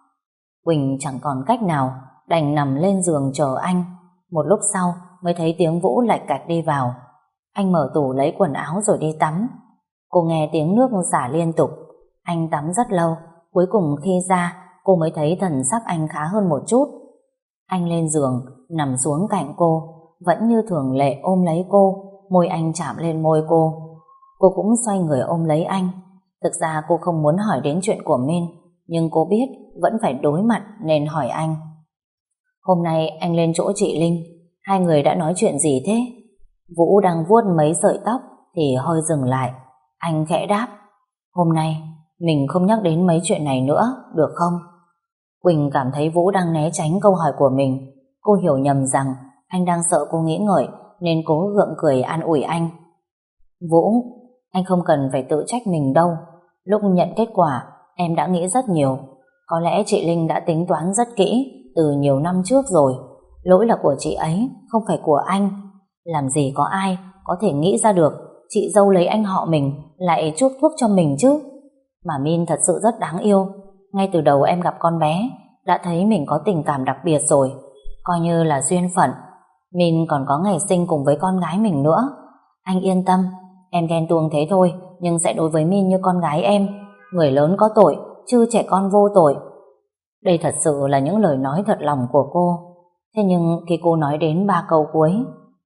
Quỳnh chẳng còn cách nào, đành nằm lên giường chờ anh. Một lúc sau mới thấy tiếng Vũ lạch cạch đi vào. Anh mở tủ lấy quần áo rồi đi tắm. Cô nghe tiếng nước xả liên tục. Anh tắm rất lâu, cuối cùng khi ra cô mới thấy thần sắc anh khá hơn một chút. Anh lên giường, nằm xuống cạnh cô, vẫn như thường lệ ôm lấy cô, môi anh chạm lên môi cô. Cô cũng xoay người ôm lấy anh. Thực ra cô không muốn hỏi đến chuyện của Min, nhưng cô biết vẫn phải đối mặt nên hỏi anh. Hôm nay anh lên chỗ chị Linh, hai người đã nói chuyện gì thế? Vũ đang vuốt mấy sợi tóc thì hơi dừng lại. Anh khẽ đáp, hôm nay mình không nhắc đến mấy chuyện này nữa, được không? Quỳnh cảm thấy Vũ đang né tránh câu hỏi của mình. Cô hiểu nhầm rằng anh đang sợ cô nghĩ ngợi, nên cố gượng cười an ủi anh. Vũ, anh không cần phải tự trách mình đâu. Lúc nhận kết quả, em đã nghĩ rất nhiều. Có lẽ chị Linh đã tính toán rất kỹ từ nhiều năm trước rồi. Lỗi là của chị ấy, không phải của anh. Làm gì có ai có thể nghĩ ra được chị dâu lấy anh họ mình lại chuốc thuốc cho mình chứ. Mà Min thật sự rất đáng yêu. Ngay từ đầu em gặp con bé đã thấy mình có tình cảm đặc biệt rồi, coi như là duyên phận. Min còn có ngày sinh cùng với con gái mình nữa. Anh yên tâm, em ghen tuông thế thôi, nhưng sẽ đối với Min như con gái em. Người lớn có tội, chứ trẻ con vô tội. Đây thật sự là những lời nói thật lòng của cô. Thế nhưng khi cô nói đến ba câu cuối,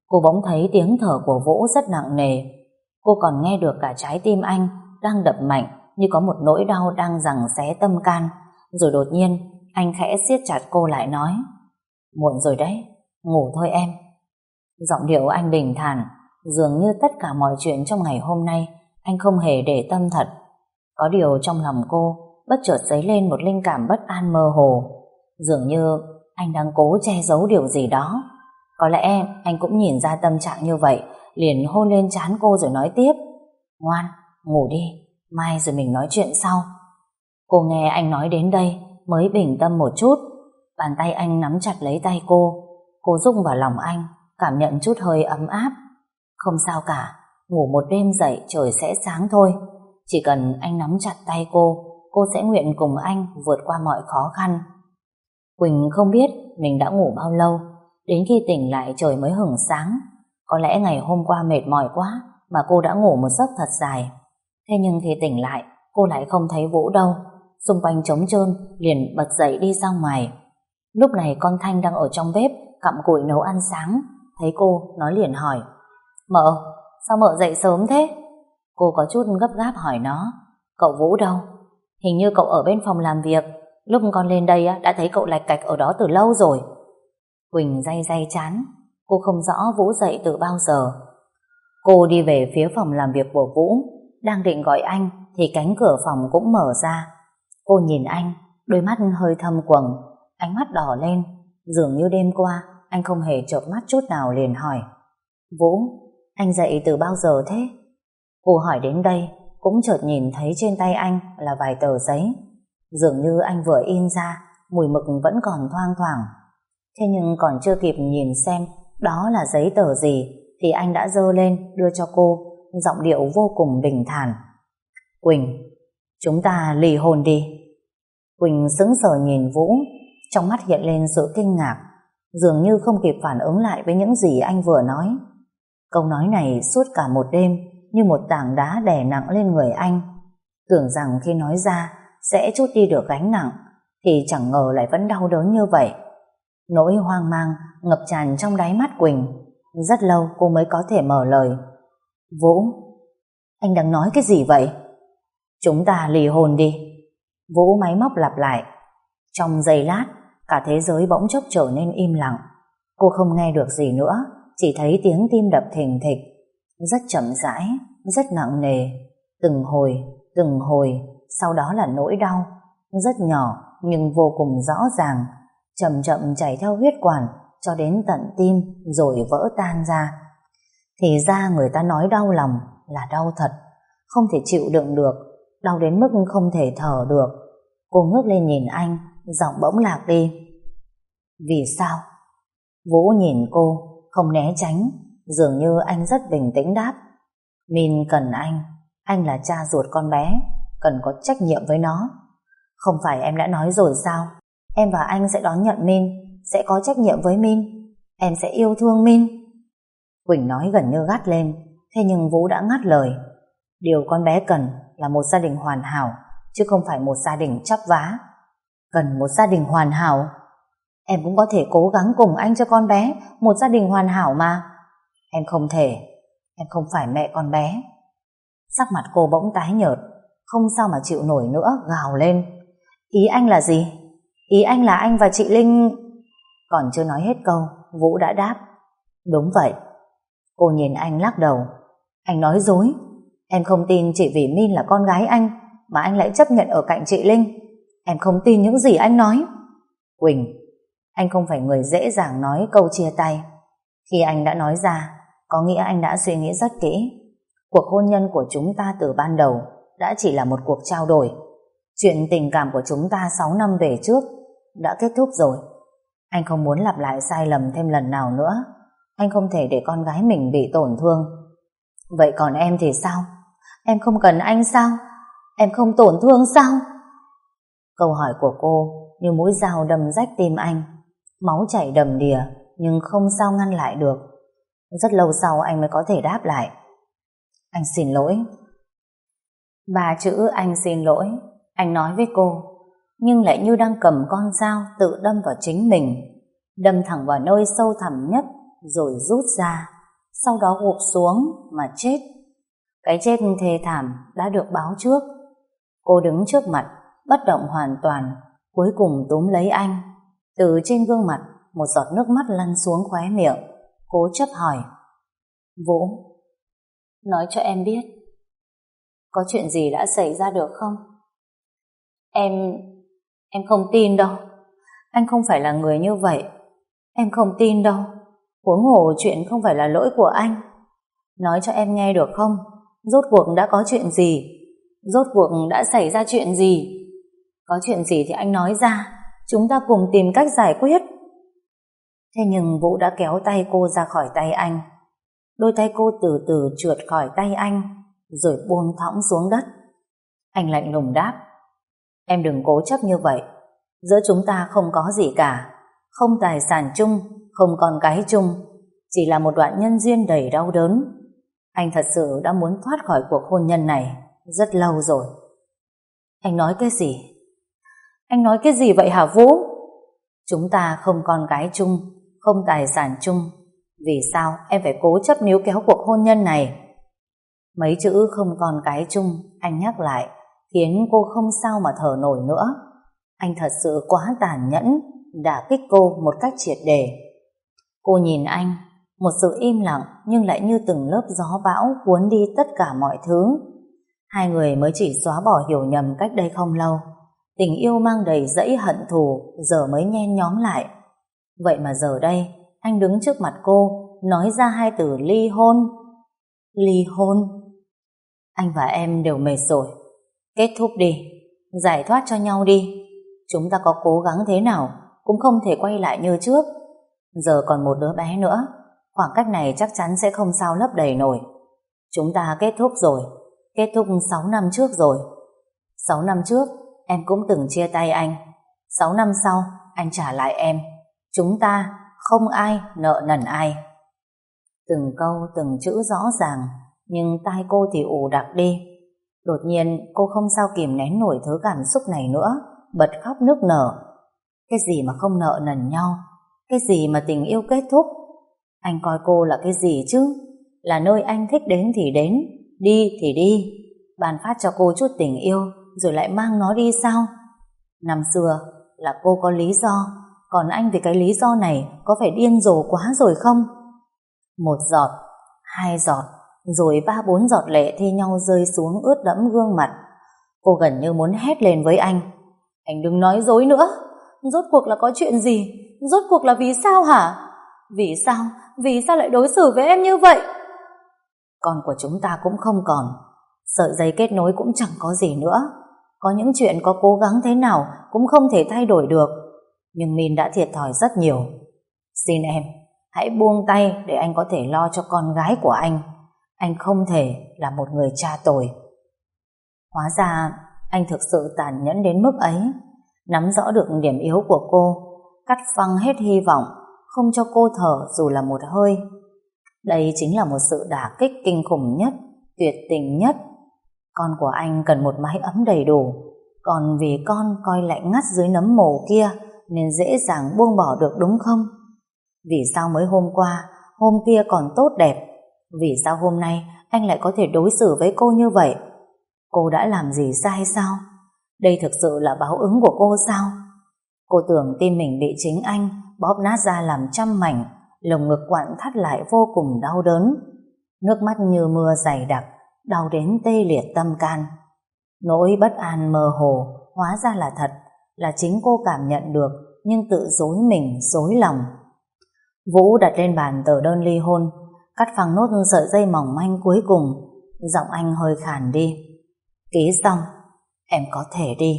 Cô bỗng thấy tiếng thở của Vũ rất nặng nề. Cô còn nghe được cả trái tim anh đang đập mạnh, như có một nỗi đau đang giằng xé tâm can. Rồi đột nhiên anh khẽ siết chặt cô lại nói: Muộn rồi đấy, ngủ thôi em. Giọng điệu anh bình thản, dường như tất cả mọi chuyện trong ngày hôm nay anh không hề để tâm thật. Có điều trong lòng cô bất chợt dấy lên một linh cảm bất an mơ hồ, dường như anh đang cố che giấu điều gì đó. Có lẽ anh cũng nhìn ra tâm trạng như vậy, liền hôn lên trán cô rồi nói tiếp: Ngoan, ngủ đi, mai rồi mình nói chuyện sau. Cô nghe anh nói đến đây mới bình tâm một chút. Bàn tay anh nắm chặt lấy tay cô. Cô rung vào lòng anh, cảm nhận chút hơi ấm áp. Không sao cả, ngủ một đêm dậy trời sẽ sáng thôi. Chỉ cần anh nắm chặt tay cô, cô sẽ nguyện cùng anh vượt qua mọi khó khăn. Quỳnh không biết mình đã ngủ bao lâu. Đến khi tỉnh lại trời mới hửng sáng. Có lẽ ngày hôm qua mệt mỏi quá mà cô đã ngủ một giấc thật dài. Thế nhưng khi tỉnh lại, cô lại không thấy Vũ đâu. Xung quanh trống trơn, liền bật dậy đi ra ngoài. Lúc này con Thanh đang ở trong bếp cặm cụi nấu ăn sáng. Thấy cô, nó liền hỏi: Mợ, sao mợ dậy sớm thế? Cô có chút gấp gáp hỏi nó: Cậu Vũ đâu? Hình như cậu ở bên phòng làm việc. Lúc con lên đây đã thấy cậu lạch cạch ở đó từ lâu rồi. Quỳnh day day chán. Cô không rõ Vũ dậy từ bao giờ. Cô đi về phía phòng làm việc của Vũ, đang định gọi anh thì cánh cửa phòng cũng mở ra. Cô nhìn anh, đôi mắt hơi thâm quầng, ánh mắt đỏ lên. Dường như đêm qua anh không hề chợp mắt chút nào, liền hỏi: Vũ, anh dậy từ bao giờ thế? Cô hỏi đến đây cũng chợt nhìn thấy trên tay anh là vài tờ giấy. Dường như anh vừa in ra, mùi mực vẫn còn thoang thoảng. Thế nhưng còn chưa kịp nhìn xem đó là giấy tờ gì thì anh đã giơ lên đưa cho cô, giọng điệu vô cùng bình thản: Quỳnh, chúng ta ly hôn đi. Quỳnh sững sờ nhìn Vũ, trong mắt hiện lên sự kinh ngạc, dường như không kịp phản ứng lại với những gì anh vừa nói. Câu nói này suốt cả một đêm như một tảng đá đè nặng lên người anh. Tưởng rằng khi nói ra sẽ trút đi được gánh nặng, thì chẳng ngờ lại vẫn đau đớn như vậy. Nỗi hoang mang ngập tràn trong đáy mắt Quỳnh. Rất lâu cô mới có thể mở lời: Vũ, anh đang nói cái gì vậy? Chúng ta ly hôn đi. Vũ máy móc lặp lại. Trong giây lát, cả thế giới bỗng chốc trở nên im lặng. Cô không nghe được gì nữa, chỉ thấy tiếng tim đập thình thịch, rất chậm rãi, rất nặng nề, từng hồi, từng hồi. Sau đó là nỗi đau, rất nhỏ nhưng vô cùng rõ ràng, chậm chậm chảy theo huyết quản cho đến tận tim rồi vỡ tan ra. Thì ra người ta nói đau lòng là đau thật, không thể chịu đựng được, đau đến mức không thể thở được. Cô ngước lên nhìn anh, giọng bỗng lạc đi: Vì sao? Vũ nhìn cô, không né tránh, dường như anh rất bình tĩnh đáp: Min cần anh, anh là cha ruột con bé, cần có trách nhiệm với nó. Không phải em đã nói rồi sao? Em và anh sẽ đón nhận Min, sẽ có trách nhiệm với Min, em sẽ yêu thương Min. Quỳnh nói gần như gắt lên, thế nhưng Vũ đã ngắt lời: Điều con bé cần là một gia đình hoàn hảo, chứ không phải một gia đình chắp vá. Cần một gia đình hoàn hảo? Em cũng có thể cố gắng cùng anh cho con bé một gia đình hoàn hảo mà. Em không thể, em không phải mẹ con bé. Sắc mặt cô bỗng tái nhợt, không sao mà chịu nổi nữa, gào lên: Ý anh là gì? Ý anh là anh và chị Linh... Còn chưa nói hết câu, Vũ đã đáp: Đúng vậy. Cô nhìn anh lắc đầu: Anh nói dối. Em không tin chỉ vì Min là con gái anh mà anh lại chấp nhận ở cạnh chị Linh. Em không tin những gì anh nói. Quỳnh, anh không phải người dễ dàng nói câu chia tay. Khi anh đã nói ra, có nghĩa anh đã suy nghĩ rất kỹ. Cuộc hôn nhân của chúng ta từ ban đầu đã chỉ là một cuộc trao đổi. Chuyện tình cảm của chúng ta sáu năm về trước đã kết thúc rồi. Anh không muốn lặp lại sai lầm thêm lần nào nữa. Anh không thể để con gái mình bị tổn thương. Vậy còn em thì sao? Em không cần anh sao? Em không tổn thương sao? Câu hỏi của cô như mũi dao đâm rách tim anh. Máu chảy đầm đìa nhưng không sao ngăn lại được. Rất lâu sau anh mới có thể đáp lại: Anh xin lỗi. Ba chữ anh xin lỗi anh nói với cô, nhưng lại như đang cầm con dao tự đâm vào chính mình, đâm thẳng vào nơi sâu thẳm nhất rồi rút ra. sau đó gục xuống mà chết. Cái chết thê thảm đã được báo trước. Cô đứng trước mặt, bất động hoàn toàn, cuối cùng túm lấy anh. Từ trên gương mặt, một giọt nước mắt lăn xuống khóe miệng. Cố chấp hỏi: Vũ, nói cho em biết, có chuyện gì đã xảy ra được không? Em... em không tin đâu. Anh không phải là người như vậy. Em không tin đâu. Huống hồ chuyện không phải là lỗi của anh. Nói cho em nghe được không? Rốt cuộc đã có chuyện gì? Rốt cuộc đã xảy ra chuyện gì? Có chuyện gì thì anh nói ra, chúng ta cùng tìm cách giải quyết. Thế nhưng Vũ đã kéo tay cô ra khỏi tay anh. Đôi tay cô từ từ trượt khỏi tay anh, rồi buông thõng xuống đất. Anh lạnh lùng đáp: Em đừng cố chấp như vậy. Giữa chúng ta không có gì cả, không tài sản chung, không con cái chung, chỉ là một đoạn nhân duyên đầy đau đớn. Anh thật sự đã muốn thoát khỏi cuộc hôn nhân này rất lâu rồi. Anh nói cái gì? Anh nói cái gì vậy hả Vũ? Chúng ta không con cái chung, không tài sản chung, vì sao em phải cố chấp níu kéo cuộc hôn nhân này? Mấy chữ không con cái chung anh nhắc lại khiến cô không sao mà thở nổi nữa. Anh thật sự quá tàn nhẫn, đả kích cô một cách triệt để. Cô nhìn anh, một sự im lặng nhưng lại như từng lớp gió bão cuốn đi tất cả mọi thứ. Hai người mới chỉ xóa bỏ hiểu nhầm cách đây không lâu. Tình yêu mang đầy dẫy hận thù giờ mới nhen nhóm lại. Vậy mà giờ đây anh đứng trước mặt cô, nói ra hai từ ly hôn. Ly hôn. Anh và em đều mệt rồi. Kết thúc đi, giải thoát cho nhau đi. Chúng ta có cố gắng thế nào cũng không thể quay lại như trước. Giờ còn một đứa bé nữa, khoảng cách này chắc chắn sẽ không sao lấp đầy nổi. Chúng ta kết thúc rồi. Kết thúc sáu năm trước rồi. Sáu năm trước em cũng từng chia tay anh. Sáu năm sau anh trả lại em. Chúng ta không ai nợ nần ai. Từng câu từng chữ rõ ràng, nhưng tai cô thì ù đặc đi. Đột nhiên cô không sao kìm nén nổi thứ cảm xúc này nữa, bật khóc nức nở. Cái gì mà không nợ nần nhau? Cái gì mà tình yêu kết thúc? Anh coi cô là cái gì chứ? Là nơi anh thích đến thì đến, đi thì đi, ban phát cho cô chút tình yêu rồi lại mang nó đi sao? Năm xưa là cô có lý do, còn anh vì cái lý do này có phải điên rồ quá rồi không? Một giọt, hai giọt, rồi ba bốn giọt lệ thi nhau rơi xuống ướt đẫm gương mặt. Cô gần như muốn hét lên với anh: Anh đừng nói dối nữa. Rốt cuộc là có chuyện gì? Rốt cuộc là vì sao hả? Vì sao? Vì sao lại đối xử với em như vậy? Con của chúng ta cũng không còn, sợi dây kết nối cũng chẳng có gì nữa. Có những chuyện có cố gắng thế nào cũng không thể thay đổi được. Nhưng Min đã thiệt thòi rất nhiều. Xin em, hãy buông tay để anh có thể lo cho con gái của anh. Anh không thể là một người cha tồi. Hóa ra anh thực sự tàn nhẫn đến mức ấy. Nắm rõ được điểm yếu của cô, cắt phăng hết hy vọng, không cho cô thở dù là một hơi. Đây chính là một sự đả kích kinh khủng nhất, tuyệt tình nhất. Con của anh cần một mái ấm đầy đủ, còn vì con coi lạnh ngắt dưới nấm mồ kia nên dễ dàng buông bỏ được đúng không? Vì sao mới hôm qua, hôm kia còn tốt đẹp, vì sao hôm nay anh lại có thể đối xử với cô như vậy? Cô đã làm gì sai sao? Đây thực sự là báo ứng của cô sao? Cô tưởng tim mình bị chính anh bóp nát ra làm trăm mảnh, lồng ngực quặn thắt lại vô cùng đau đớn. Nước mắt như mưa dày đặc, đau đến tê liệt tâm can. Nỗi bất an mơ hồ hóa ra là thật, là chính cô cảm nhận được nhưng tự dối mình dối lòng. Vũ đặt lên bàn tờ đơn ly hôn, cắt phăng nốt sợi dây mỏng manh cuối cùng. Giọng anh hơi khàn đi. Ký xong, em có thể đi.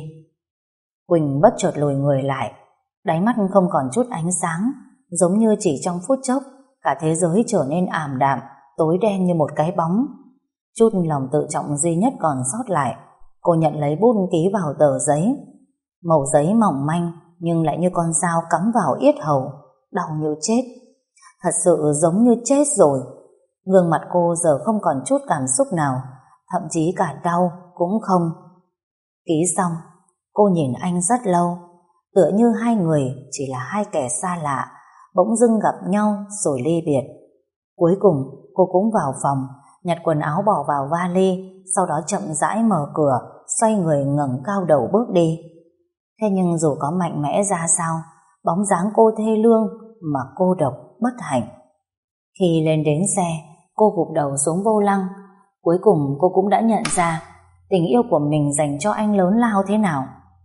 Quỳnh bất chợt lùi người lại, đáy mắt không còn chút ánh sáng, giống như chỉ trong phút chốc cả thế giới trở nên ảm đạm, tối đen như một cái bóng. Chút lòng tự trọng duy nhất còn sót lại, cô nhận lấy bút ký vào tờ giấy. Mẩu giấy mỏng manh nhưng lại như con dao cắm vào yết hầu, đau như chết. Thật sự giống như chết rồi. Gương mặt cô giờ không còn chút cảm xúc nào, thậm chí cả đau cũng không. Ký xong, cô nhìn anh rất lâu, tựa như hai người chỉ là hai kẻ xa lạ, bỗng dưng gặp nhau rồi ly biệt. Cuối cùng cô cũng vào phòng, nhặt quần áo bỏ vào vali, sau đó chậm rãi mở cửa, xoay người ngẩng cao đầu bước đi. Thế nhưng dù có mạnh mẽ ra sao, bóng dáng cô thê lương mà cô độc, bất hạnh. Khi lên đến xe, cô gục đầu xuống vô lăng. Cuối cùng cô cũng đã nhận ra tình yêu của mình dành cho anh lớn lao thế nào.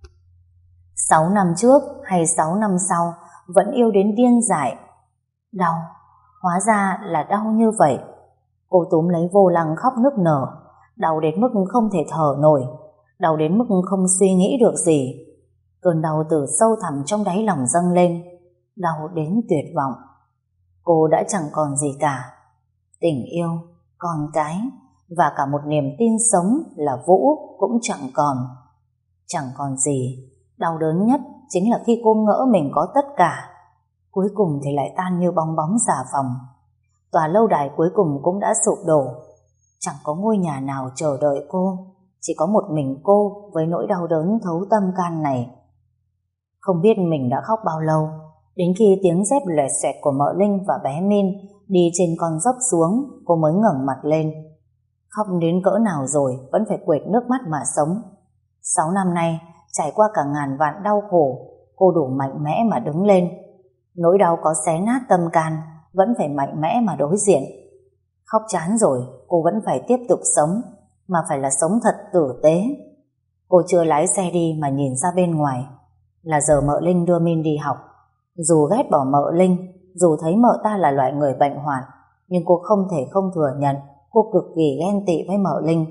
Sáu năm trước hay sáu năm sau vẫn yêu đến điên dại. Đau, hóa ra là đau như vậy. Cô túm lấy vô lăng khóc nức nở, đau đến mức không thể thở nổi, đau đến mức không suy nghĩ được gì. Cơn đau từ sâu thẳm trong đáy lòng dâng lên, đau đến tuyệt vọng. Cô đã chẳng còn gì cả. Tình yêu, con cái và cả một niềm tin sống là Vũ cũng chẳng còn. Chẳng còn gì. Đau đớn nhất chính là khi cô ngỡ mình có tất cả, cuối cùng thì lại tan như bong bóng xà phòng. Tòa lâu đài cuối cùng cũng đã sụp đổ. Chẳng có ngôi nhà nào chờ đợi cô, chỉ có một mình cô với nỗi đau đớn thấu tâm can này. Không biết mình đã khóc bao lâu, đến khi tiếng dép loẹt xoẹt của mợ Linh và bé Min đi trên con dốc xuống, cô mới ngẩng mặt lên. Khóc đến cỡ nào rồi vẫn phải quệt nước mắt mà sống. Sáu năm nay trải qua cả ngàn vạn đau khổ, cô đủ mạnh mẽ mà đứng lên. Nỗi đau có xé nát tâm can, vẫn phải mạnh mẽ mà đối diện. Khóc chán rồi, cô vẫn phải tiếp tục sống, mà phải là sống thật tử tế. Cô chưa lái xe đi mà nhìn ra bên ngoài. Là giờ mợ Linh đưa Min đi học. Dù ghét bỏ mợ Linh, dù thấy mợ ta là loại người bệnh hoạn, nhưng cô không thể không thừa nhận cô cực kỳ ghen tị với mợ Linh.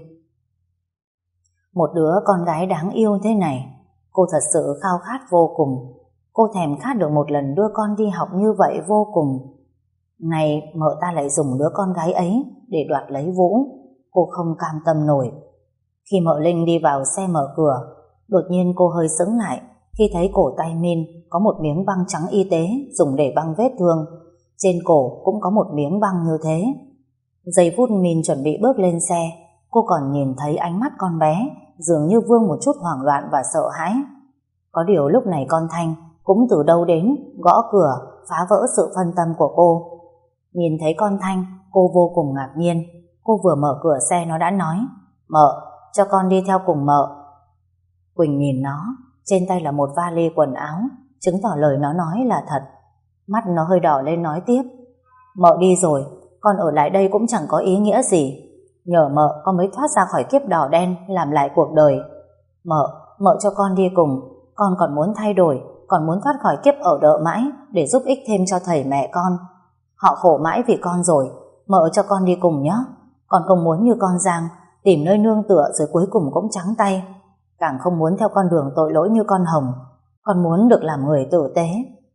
Một đứa con gái đáng yêu thế này, cô thật sự khao khát vô cùng. Cô thèm khát được một lần đưa con đi học như vậy vô cùng. Này mợ ta lại dùng đứa con gái ấy để đoạt lấy Vũ. Cô không cam tâm nổi. Khi mợ Linh đi vào xe mở cửa, đột nhiên cô hơi sững lại khi thấy cổ tay Min có một miếng băng trắng y tế dùng để băng vết thương. Trên cổ cũng có một miếng băng như thế. Giây phút Min chuẩn bị bước lên xe, cô còn nhìn thấy ánh mắt con bé dường như vương một chút hoảng loạn và sợ hãi. Có điều lúc này con Thanh cũng từ đâu đến gõ cửa phá vỡ sự phân tâm của cô. Nhìn thấy con Thanh, cô vô cùng ngạc nhiên. Cô vừa mở cửa xe nó đã nói: "Mợ, cho con đi theo cùng mợ." Quỳnh nhìn nó, trên tay là một vali quần áo, chứng tỏ lời nó nói là thật. Mắt nó hơi đỏ lên nói tiếp: "Mợ đi rồi, con ở lại đây cũng chẳng có ý nghĩa gì. Nhờ mợ con mới thoát ra khỏi kiếp đỏ đen, làm lại cuộc đời. Mợ, mợ cho con đi cùng. Con còn muốn thay đổi, còn muốn thoát khỏi kiếp ở đợ mãi để giúp ích thêm cho thầy mẹ con. Họ khổ mãi vì con rồi, mợ cho con đi cùng nhé. Con không muốn như con Giang tìm nơi nương tựa rồi cuối cùng cũng trắng tay. Càng không muốn theo con đường tội lỗi như con Hồng. Con muốn được làm người tử tế."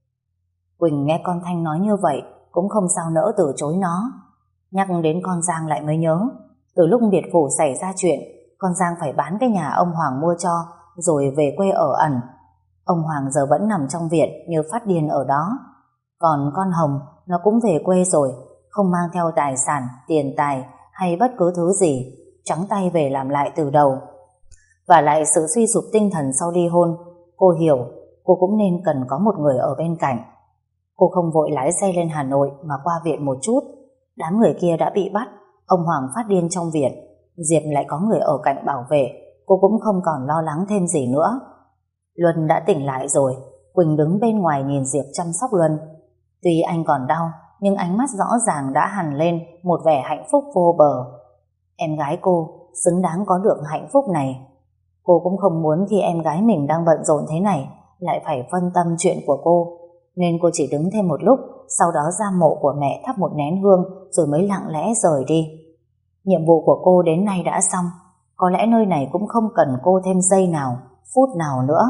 Quỳnh nghe con Thanh nói như vậy cũng không sao nỡ từ chối nó. Nhắc đến con Giang lại mới nhớ, từ lúc biệt phủ xảy ra chuyện, con Giang phải bán cái nhà ông Hoàng mua cho rồi về quê ở ẩn. Ông Hoàng giờ vẫn nằm trong viện như phát điên ở đó. Còn con Hồng, nó cũng về quê rồi, không mang theo tài sản, tiền tài hay bất cứ thứ gì, trắng tay về làm lại từ đầu. Và lại sự suy sụp tinh thần sau ly hôn, cô hiểu cô cũng nên cần có một người ở bên cạnh. Cô không vội lái xe lên Hà Nội mà qua viện một chút. Đám người kia đã bị bắt, ông Hoàng phát điên trong viện, Diệp lại có người ở cạnh bảo vệ. Cô cũng không còn lo lắng thêm gì nữa. Luân đã tỉnh lại rồi. Quỳnh đứng bên ngoài nhìn Diệp chăm sóc Luân. Tuy anh còn đau, nhưng ánh mắt rõ ràng đã hằn lên một vẻ hạnh phúc vô bờ. Em gái cô xứng đáng có được hạnh phúc này. Cô cũng không muốn khi em gái mình đang bận rộn thế này lại phải phân tâm chuyện của cô, nên cô chỉ đứng thêm một lúc, sau đó ra mộ của mẹ thắp một nén hương rồi mới lặng lẽ rời đi. Nhiệm vụ của cô đến nay đã xong. Có lẽ nơi này cũng không cần cô thêm giây nào, phút nào nữa.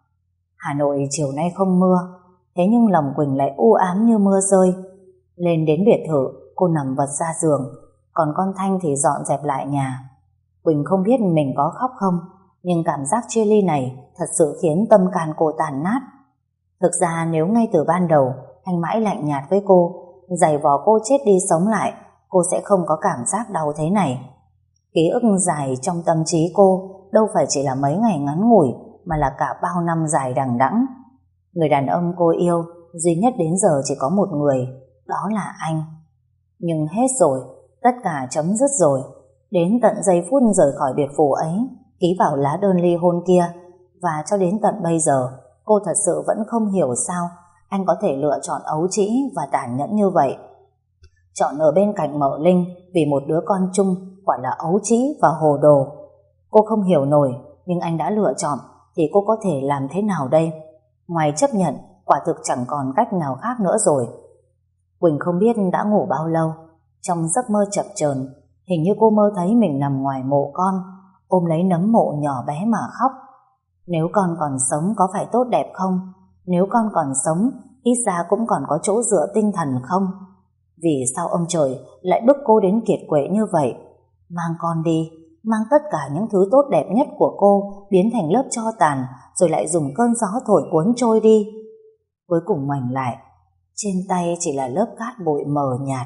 Hà Nội chiều nay không mưa, thế nhưng lòng Quỳnh lại u ám như mưa rơi. Lên đến biệt thự, cô nằm vật ra giường, còn con Thanh thì dọn dẹp lại nhà. Quỳnh không biết mình có khóc không, nhưng cảm giác chia ly này thật sự khiến tâm can cô tàn nát. Thực ra nếu ngay từ ban đầu anh mãi lạnh nhạt với cô, giày vò cô chết đi sống lại, cô sẽ không có cảm giác đau thế này. Ký ức dài trong tâm trí cô đâu phải chỉ là mấy ngày ngắn ngủi, mà là cả bao năm dài đằng đẵng. Người đàn ông cô yêu duy nhất đến giờ chỉ có một người, đó là anh. Nhưng hết rồi, Tất cả chấm dứt rồi. Đến tận giây phút rời khỏi biệt phủ ấy, ký vào lá đơn ly hôn kia, và cho đến tận bây giờ, cô thật sự vẫn không hiểu sao anh có thể lựa chọn ấu trĩ và tàn nhẫn như vậy. Chọn ở bên cạnh Mợ Linh vì một đứa con chung, quả là ấu trĩ và hồ đồ. Cô không hiểu nổi, nhưng anh đã lựa chọn thì cô có thể làm thế nào đây? Ngoài chấp nhận, quả thực chẳng còn cách nào khác nữa rồi. Quỳnh không biết đã ngủ bao lâu. Trong giấc mơ chập chờn, hình như cô mơ thấy mình nằm ngoài mộ con, ôm lấy nấm mộ nhỏ bé mà khóc. Nếu con còn sống có phải tốt đẹp không? Nếu con còn sống, ít ra cũng còn có chỗ dựa tinh thần không? Vì sao ông trời lại bức cô đến kiệt quệ như vậy? Mang con đi, mang tất cả những thứ tốt đẹp nhất của cô biến thành lớp tro tàn, rồi lại dùng cơn gió thổi cuốn trôi đi. Cuối cùng ngoảnh lại, trên tay chỉ là lớp cát bụi mờ nhạt.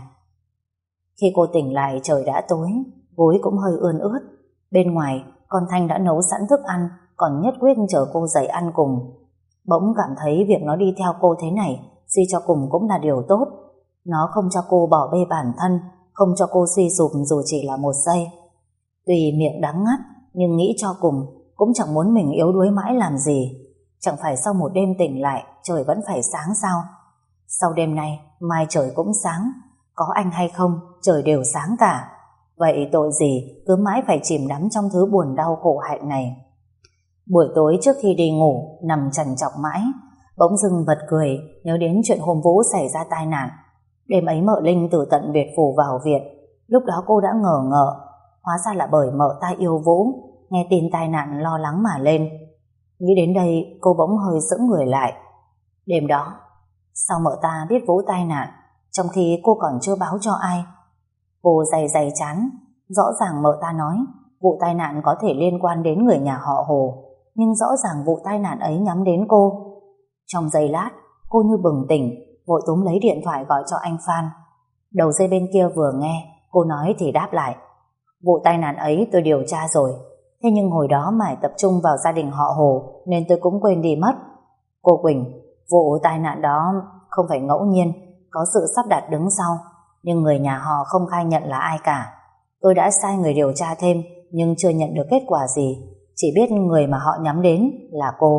Khi cô tỉnh lại trời đã tối, gối cũng hơi ươn ướt. Bên ngoài, con Thanh đã nấu sẵn thức ăn, còn nhất quyết chờ cô dậy ăn cùng. Bỗng cảm thấy việc nó đi theo cô thế này, suy cho cùng cũng là điều tốt. Nó không cho cô bỏ bê bản thân, không cho cô suy sụp dù chỉ là một giây. Tuy miệng đắng ngắt, nhưng nghĩ cho cùng cũng chẳng muốn mình yếu đuối mãi làm gì. Chẳng phải sau một đêm tỉnh lại trời vẫn phải sáng sao? Sau đêm nay mai trời cũng sáng, có anh hay không trời đều sáng cả. Vậy tội gì cứ mãi phải chìm đắm trong thứ buồn đau khổ hạnh này? Buổi tối trước khi đi ngủ, nằm trằn trọc mãi, bỗng dưng bật cười nhớ đến chuyện hôm Vũ xảy ra tai nạn. Đêm ấy Mợ Linh từ tận biệt phủ vào viện. Lúc đó cô đã ngờ ngợ, hóa ra là bởi Mợ ta yêu Vũ. Nghe tin tai nạn lo lắng mà lên. Nghĩ đến đây cô bỗng hơi sững người lại. Đêm đó, sao Mợ ta biết Vũ tai nạn trong khi cô còn chưa báo cho ai? Cô day day chán. Rõ ràng Mợ ta nói vụ tai nạn có thể liên quan đến người nhà họ Hồ, nhưng rõ ràng vụ tai nạn ấy nhắm đến cô. Trong giây lát cô như bừng tỉnh, vội túm lấy điện thoại gọi cho anh Phan. Đầu dây bên kia vừa nghe cô nói thì đáp lại: vụ tai nạn ấy tôi điều tra rồi, thế nhưng hồi đó mải tập trung vào gia đình họ Hồ nên tôi cũng quên đi mất. Cô Quỳnh, vụ tai nạn đó không phải ngẫu nhiên, có sự sắp đặt đứng sau, nhưng người nhà họ không khai nhận là ai cả. Tôi đã sai người điều tra thêm nhưng chưa nhận được kết quả gì, chỉ biết người mà họ nhắm đến là cô.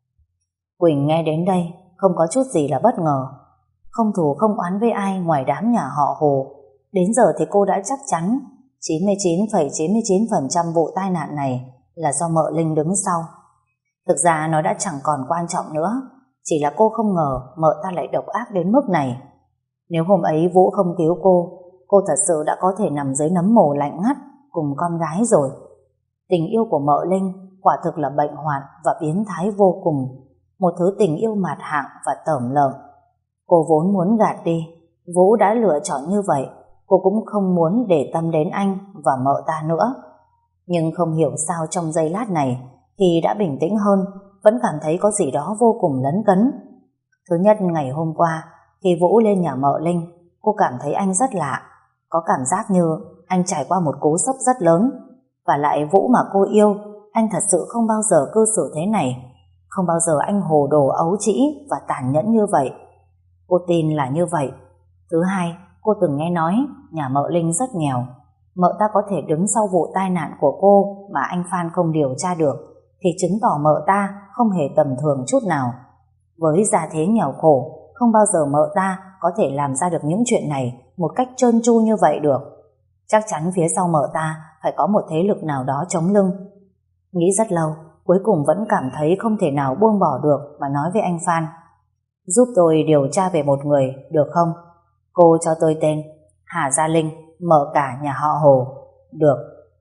Quỳnh nghe đến đây không có chút gì là bất ngờ. Không thù không oán với ai ngoài đám nhà họ Hồ. Đến giờ thì cô đã chắc chắn chín mươi chín phẩy chín mươi chín phần trăm vụ tai nạn này là do Mợ Linh đứng sau. Thực ra nó đã chẳng còn quan trọng nữa, chỉ là cô không ngờ Mợ ta lại độc ác đến mức này. Nếu hôm ấy Vũ không cứu cô, cô thật sự đã có thể nằm dưới nấm mồ lạnh ngắt cùng con gái rồi. Tình yêu của Mợ Linh quả thực là bệnh hoạn và biến thái vô cùng, một thứ tình yêu mạt hạng và tởm lợm. Cô vốn muốn gạt đi, Vũ đã lựa chọn như vậy, cô cũng không muốn để tâm đến anh và Mợ ta nữa. Nhưng không hiểu sao trong giây lát này, khi đã bình tĩnh hơn, vẫn cảm thấy có gì đó vô cùng lấn cấn. Thứ nhất, ngày hôm qua khi Vũ lên nhà Mợ Linh, cô cảm thấy anh rất lạ, có cảm giác như anh trải qua một cú sốc rất lớn. Và lại Vũ mà cô yêu, anh thật sự không bao giờ cư xử thế này, không bao giờ anh hồ đồ ấu trĩ và tàn nhẫn như vậy. Cô tin là như vậy. Thứ hai, cô từng nghe nói nhà Mợ Linh rất nghèo. Mợ ta có thể đứng sau vụ tai nạn của cô mà anh Phan không điều tra được, thì chứng tỏ Mợ ta không hề tầm thường chút nào. Với gia thế nghèo khổ, không bao giờ Mợ ta có thể làm ra được những chuyện này một cách trơn tru như vậy được. Chắc chắn phía sau Mợ ta phải có một thế lực nào đó chống lưng. Nghĩ rất lâu, cuối cùng vẫn cảm thấy không thể nào buông bỏ được mà nói với anh Phan: giúp tôi điều tra về một người được không? Cô cho tôi tên Hà Gia Linh, Mợ cả nhà họ Hồ. Được.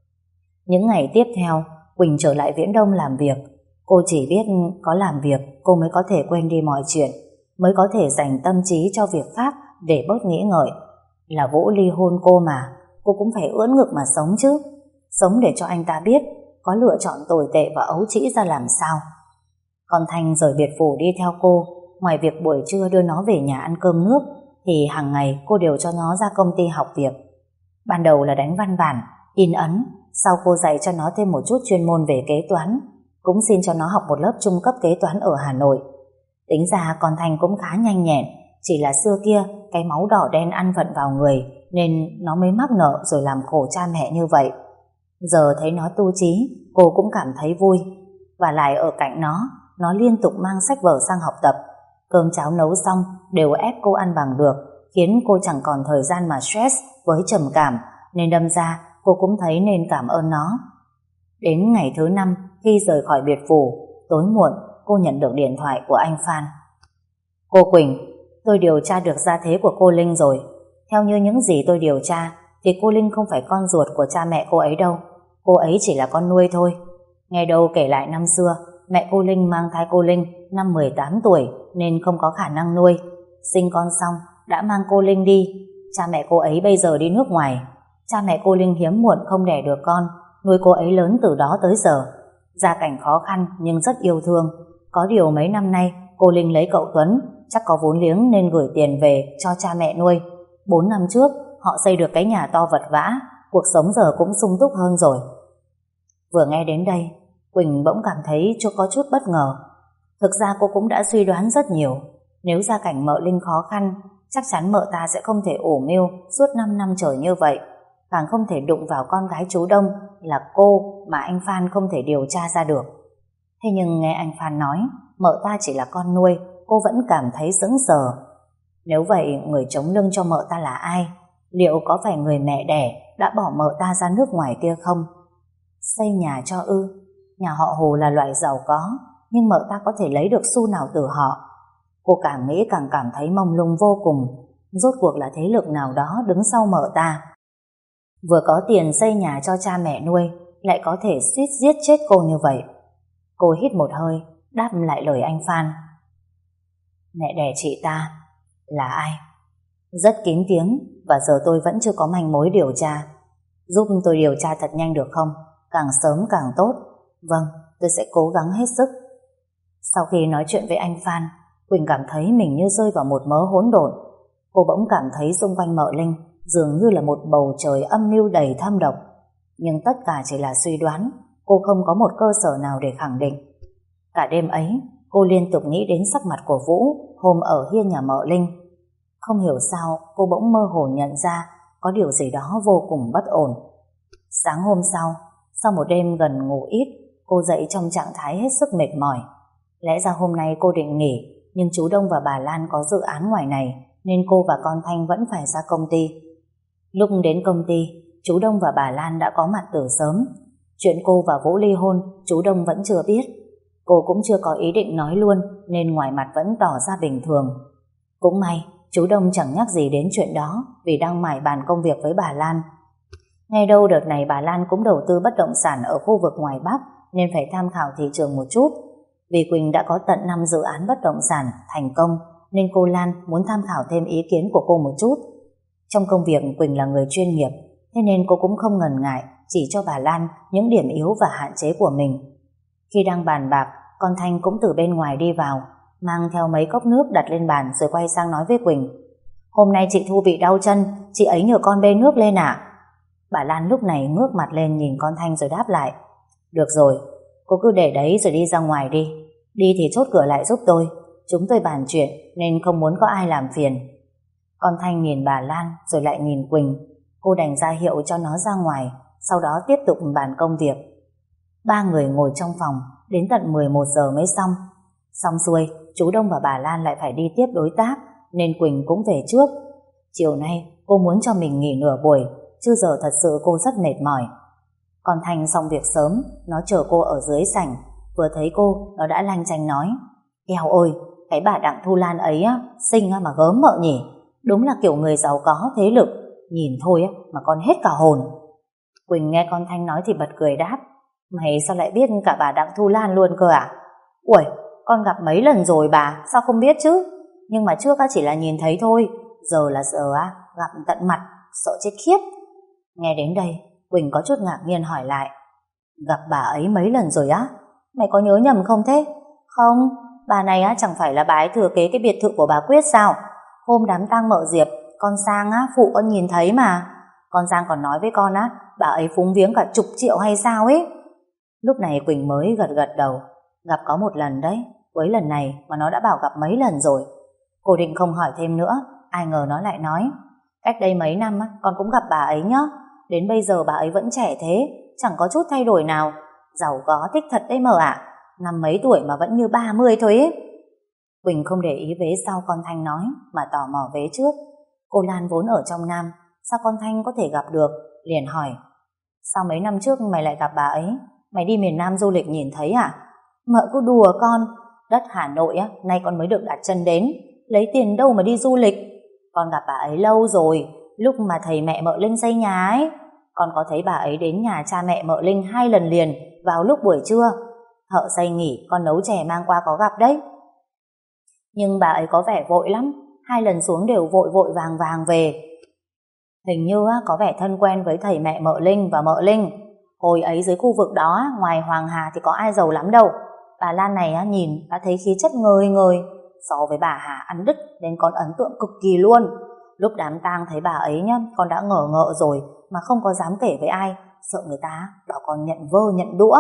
Những ngày tiếp theo, Quỳnh trở lại Viễn Đông làm việc. Cô chỉ biết có làm việc cô mới có thể quên đi mọi chuyện, mới có thể dành tâm trí cho việc khác để bớt nghĩ ngợi. Là Vũ ly hôn cô mà, cô cũng phải ưỡn ngực mà sống chứ. Sống để cho anh ta biết có lựa chọn tồi tệ và ấu trĩ ra làm sao. Còn Thanh rời biệt phủ đi theo cô. Ngoài việc buổi trưa đưa nó về nhà ăn cơm nước, thì hàng ngày cô đều cho nó ra công ty học việc. Ban đầu là đánh văn bản, in ấn, sau cô dạy cho nó thêm một chút chuyên môn về kế toán, cũng xin cho nó học một lớp trung cấp kế toán ở Hà Nội. Tính ra con Thanh cũng khá nhanh nhẹn, chỉ là xưa kia cái máu đỏ đen ăn vận vào người, nên nó mới mắc nợ rồi làm khổ cha mẹ như vậy. Giờ thấy nó tu chí, cô cũng cảm thấy vui. Và lại ở cạnh nó, nó liên tục mang sách vở sang học tập. Cơm cháo nấu xong đều ép cô ăn bằng được, khiến cô chẳng còn thời gian mà stress với trầm cảm, nên đâm ra cô cũng thấy nên cảm ơn nó. Đến ngày thứ năm, khi rời khỏi biệt phủ, tối muộn cô nhận được điện thoại của anh Phan. Cô Quỳnh, tôi điều tra được gia thế của cô Linh rồi. Theo như những gì tôi điều tra thì cô Linh không phải con ruột của cha mẹ cô ấy đâu. Cô ấy chỉ là con nuôi thôi. Nghe đâu kể lại năm xưa, mẹ cô Linh mang thai cô Linh năm mười tám tuổi nên không có khả năng nuôi. Sinh con xong đã mang cô Linh đi. Cha mẹ cô ấy bây giờ đi nước ngoài. Cha mẹ cô Linh hiếm muộn không đẻ được con, nuôi cô ấy lớn từ đó tới giờ. Gia cảnh khó khăn nhưng rất yêu thương. Có điều mấy năm nay cô Linh lấy cậu Tuấn, chắc có vốn liếng nên gửi tiền về cho cha mẹ nuôi. Bốn năm trước họ xây được cái nhà to vật vã, cuộc sống giờ cũng sung túc hơn rồi. Vừa nghe đến đây, Quỳnh bỗng cảm thấy cho có chút bất ngờ. Thực ra cô cũng đã suy đoán rất nhiều. Nếu gia cảnh mợ Linh khó khăn, chắc chắn mợ ta sẽ không thể ủ mưu suốt năm năm trời như vậy, càng không thể đụng vào con gái chú Đông là cô mà anh Phan không thể điều tra ra được. Thế nhưng nghe anh Phan nói mợ ta chỉ là con nuôi, cô vẫn cảm thấy sững sờ. Nếu vậy người chống lưng cho mợ ta là ai? Liệu có phải người mẹ đẻ đã bỏ mợ ta ra nước ngoài kia không? Xây nhà cho ư? Nhà họ Hồ là loại giàu có, nhưng mợ ta có thể lấy được xu nào từ họ? Cô càng nghĩ càng cảm thấy mông lung vô cùng. Rốt cuộc là thế lực nào đó đứng sau mợ ta. Vừa có tiền xây nhà cho cha mẹ nuôi, lại có thể suýt giết chết cô như vậy. Cô hít một hơi, đáp lại lời anh Phan. Mẹ đẻ chị ta là ai? Rất kín tiếng, và giờ tôi vẫn chưa có manh mối điều tra. Giúp tôi điều tra thật nhanh được không? Càng sớm càng tốt. Vâng, tôi sẽ cố gắng hết sức. Sau khi nói chuyện với anh Phan, Quỳnh cảm thấy mình như rơi vào một mớ hỗn độn. Cô bỗng cảm thấy xung quanh mợ Linh dường như là một bầu trời âm mưu đầy thâm độc. Nhưng tất cả chỉ là suy đoán, cô không có một cơ sở nào để khẳng định. Cả đêm ấy, cô liên tục nghĩ đến sắc mặt của Vũ hôm ở hiên nhà mợ Linh. Không hiểu sao cô bỗng mơ hồ nhận ra có điều gì đó vô cùng bất ổn. Sáng hôm sau, sau một đêm gần ngủ ít, cô dậy trong trạng thái hết sức mệt mỏi. Lẽ ra hôm nay cô định nghỉ, nhưng chú Đông và bà Lan có dự án ngoài này nên cô và con Thanh vẫn phải ra công ty. Lúc đến công ty, chú Đông và bà Lan đã có mặt từ sớm. Chuyện cô và Vũ ly hôn, chú Đông vẫn chưa biết. Cô cũng chưa có ý định nói luôn nên ngoài mặt vẫn tỏ ra bình thường. Cũng may, chú Đông chẳng nhắc gì đến chuyện đó vì đang mải bàn công việc với bà Lan. Nghe đâu đợt này bà Lan cũng đầu tư bất động sản ở khu vực ngoài Bắc nên phải tham khảo thị trường một chút. Vì Quỳnh đã có tận năm dự án bất động sản thành công nên cô Lan muốn tham khảo thêm ý kiến của cô một chút. Trong công việc Quỳnh là người chuyên nghiệp, thế nên cô cũng không ngần ngại chỉ cho bà Lan những điểm yếu và hạn chế của mình. Khi đang bàn bạc, con Thanh cũng từ bên ngoài đi vào, mang theo mấy cốc nước đặt lên bàn rồi quay sang nói với Quỳnh. Hôm nay chị Thu bị đau chân, chị ấy nhờ con bê nước lên ạ. Bà Lan lúc này ngước mặt lên nhìn con Thanh rồi đáp lại. Được rồi, cô cứ để đấy rồi đi ra ngoài đi. Đi thì chốt cửa lại giúp tôi. Chúng tôi bàn chuyện nên không muốn có ai làm phiền. Con Thanh nhìn bà Lan rồi lại nhìn Quỳnh. Cô đành ra hiệu cho nó ra ngoài, sau đó tiếp tục bàn công việc. Ba người ngồi trong phòng đến tận mười một giờ mới xong. Xong xuôi, chú Đông và bà Lan lại phải đi tiếp đối tác nên Quỳnh cũng về trước. Chiều nay cô muốn cho mình nghỉ nửa buổi, chứ giờ thật sự cô rất mệt mỏi. Con Thanh xong việc sớm, nó chờ cô ở dưới sảnh. Vừa thấy cô, nó đã lanh chanh nói. Eo ôi, cái bà Đặng Thu Lan ấy á, xinh mà gớm mợ nhỉ. Đúng là kiểu người giàu có thế lực, nhìn thôi á mà còn hết cả hồn. Quỳnh nghe con Thanh nói thì bật cười đáp. Mày sao lại biết cả bà Đặng Thu Lan luôn cơ à? Ui, con gặp mấy lần rồi bà, sao không biết chứ? Nhưng mà trước á chỉ là nhìn thấy thôi, giờ là giờ á gặp tận mặt, sợ chết khiếp. Nghe đến đây, Quỳnh có chút ngạc nhiên hỏi lại. Gặp bà ấy mấy lần rồi á? Mày có nhớ nhầm không thế? Không, bà này á chẳng phải là bà ấy thừa kế cái biệt thự của bà Quyết sao? Hôm đám tang mợ Diệp, con Sang á, phụ con nhìn thấy mà. Con Sang còn nói với con á, bà ấy phúng viếng cả chục triệu hay sao ấy. Lúc này Quỳnh mới gật gật đầu. Gặp có một lần đấy, với lần này mà nó đã bảo gặp mấy lần rồi. Cô định không hỏi thêm nữa, ai ngờ nó lại nói. Cách đây mấy năm á, con cũng gặp bà ấy nhá. Đến bây giờ bà ấy vẫn trẻ thế, chẳng có chút thay đổi nào. Giàu có thích thật đấy mờ ạ. Năm mấy tuổi mà vẫn như ba mươi thôi ấy. Quỳnh không để ý vế sau con Thanh nói, mà tò mò vế trước. Cô Lan vốn ở trong Nam, sao con Thanh có thể gặp được? Liền hỏi, sao mấy năm trước mày lại gặp bà ấy? Mày đi miền Nam du lịch nhìn thấy à? Mợ cứ đùa con. Đất Hà Nội á, nay con mới được đặt chân đến, lấy tiền đâu mà đi du lịch. Con gặp bà ấy lâu rồi, lúc mà thầy mẹ Mợ Linh xây nhà ấy. Con có thấy bà ấy đến nhà cha mẹ Mợ Linh hai lần liền vào lúc buổi trưa. Thợ xây nghỉ, con nấu chè mang qua có gặp đấy. Nhưng bà ấy có vẻ vội lắm, hai lần xuống đều vội vội vàng vàng về. Hình như có vẻ thân quen với thầy mẹ Mợ Linh và Mợ Linh. Hồi ấy dưới khu vực đó, ngoài Hoàng Hà thì có ai giàu lắm đâu. Bà Lan này nhìn đã thấy khí chất ngời ngời. So với bà Hà ăn đứt nên con ấn tượng cực kỳ luôn. Lúc đám tang thấy bà ấy nhá, con đã ngờ ngợ rồi mà không có dám kể với ai, sợ người ta bảo con nhận vơ nhận đũa.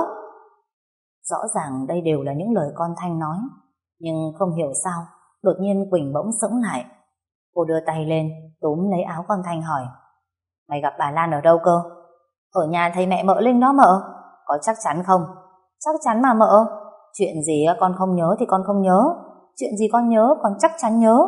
Rõ ràng đây đều là những lời con Thanh nói, nhưng không hiểu sao đột nhiên Quỳnh bỗng sững lại. Cô đưa tay lên túm lấy áo con Thanh hỏi, mày gặp bà Lan ở đâu cơ? Ở nhà thầy mẹ Mợ Linh đó mợ. Có chắc chắn không? Chắc chắn mà mợ. Chuyện gì con không nhớ thì con không nhớ, chuyện gì con nhớ con chắc chắn nhớ.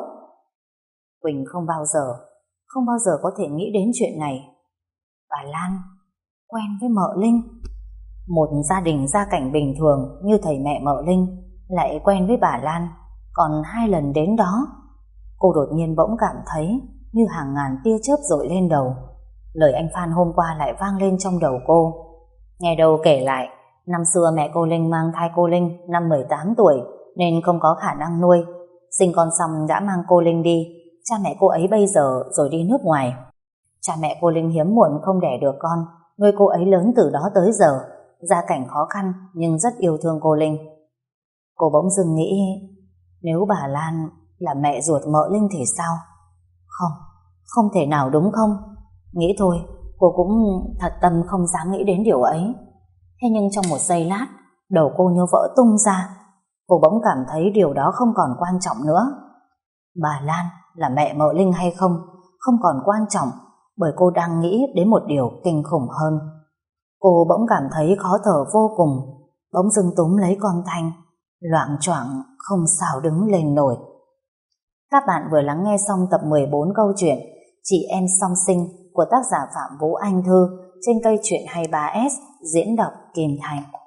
Quỳnh không bao giờ không bao giờ có thể nghĩ đến chuyện này. Bà Lan quen với Mợ Linh. Một gia đình gia cảnh bình thường như thầy mẹ Mợ Linh lại quen với bà Lan, còn hai lần đến đó. Cô đột nhiên bỗng cảm thấy như hàng ngàn tia chớp dội lên đầu. Lời anh Phan hôm qua lại vang lên trong đầu cô. Nghe đâu kể lại, năm xưa mẹ cô Linh mang thai cô Linh năm mười tám tuổi nên không có khả năng nuôi. Sinh con xong đã mang cô Linh đi. Cha mẹ cô ấy bây giờ rồi đi nước ngoài. Cha mẹ cô Linh hiếm muộn không đẻ được con, nuôi cô ấy lớn từ đó tới giờ. Gia cảnh khó khăn nhưng rất yêu thương cô Linh. Cô bỗng dưng nghĩ, nếu bà Lan là mẹ ruột Mợ Linh thì sao? Không, không thể nào đúng không? Nghĩ thôi, cô cũng thật tâm không dám nghĩ đến điều ấy. Thế nhưng trong một giây lát, đầu cô như vỡ tung ra. Cô bỗng cảm thấy điều đó không còn quan trọng nữa. Bà Lan là mẹ Mợ Linh hay không không còn quan trọng, bởi cô đang nghĩ đến một điều kinh khủng hơn. Cô bỗng cảm thấy khó thở vô cùng, bỗng dưng túm lấy con Thanh, loạng choạng không sao đứng lên nổi. Các bạn vừa lắng nghe xong tập mười bốn câu chuyện Chị Em Song Sinh của tác giả Phạm Vũ Anh Thư trên kênh Chuyện hai mươi ba S diễn đọc Kim Thành.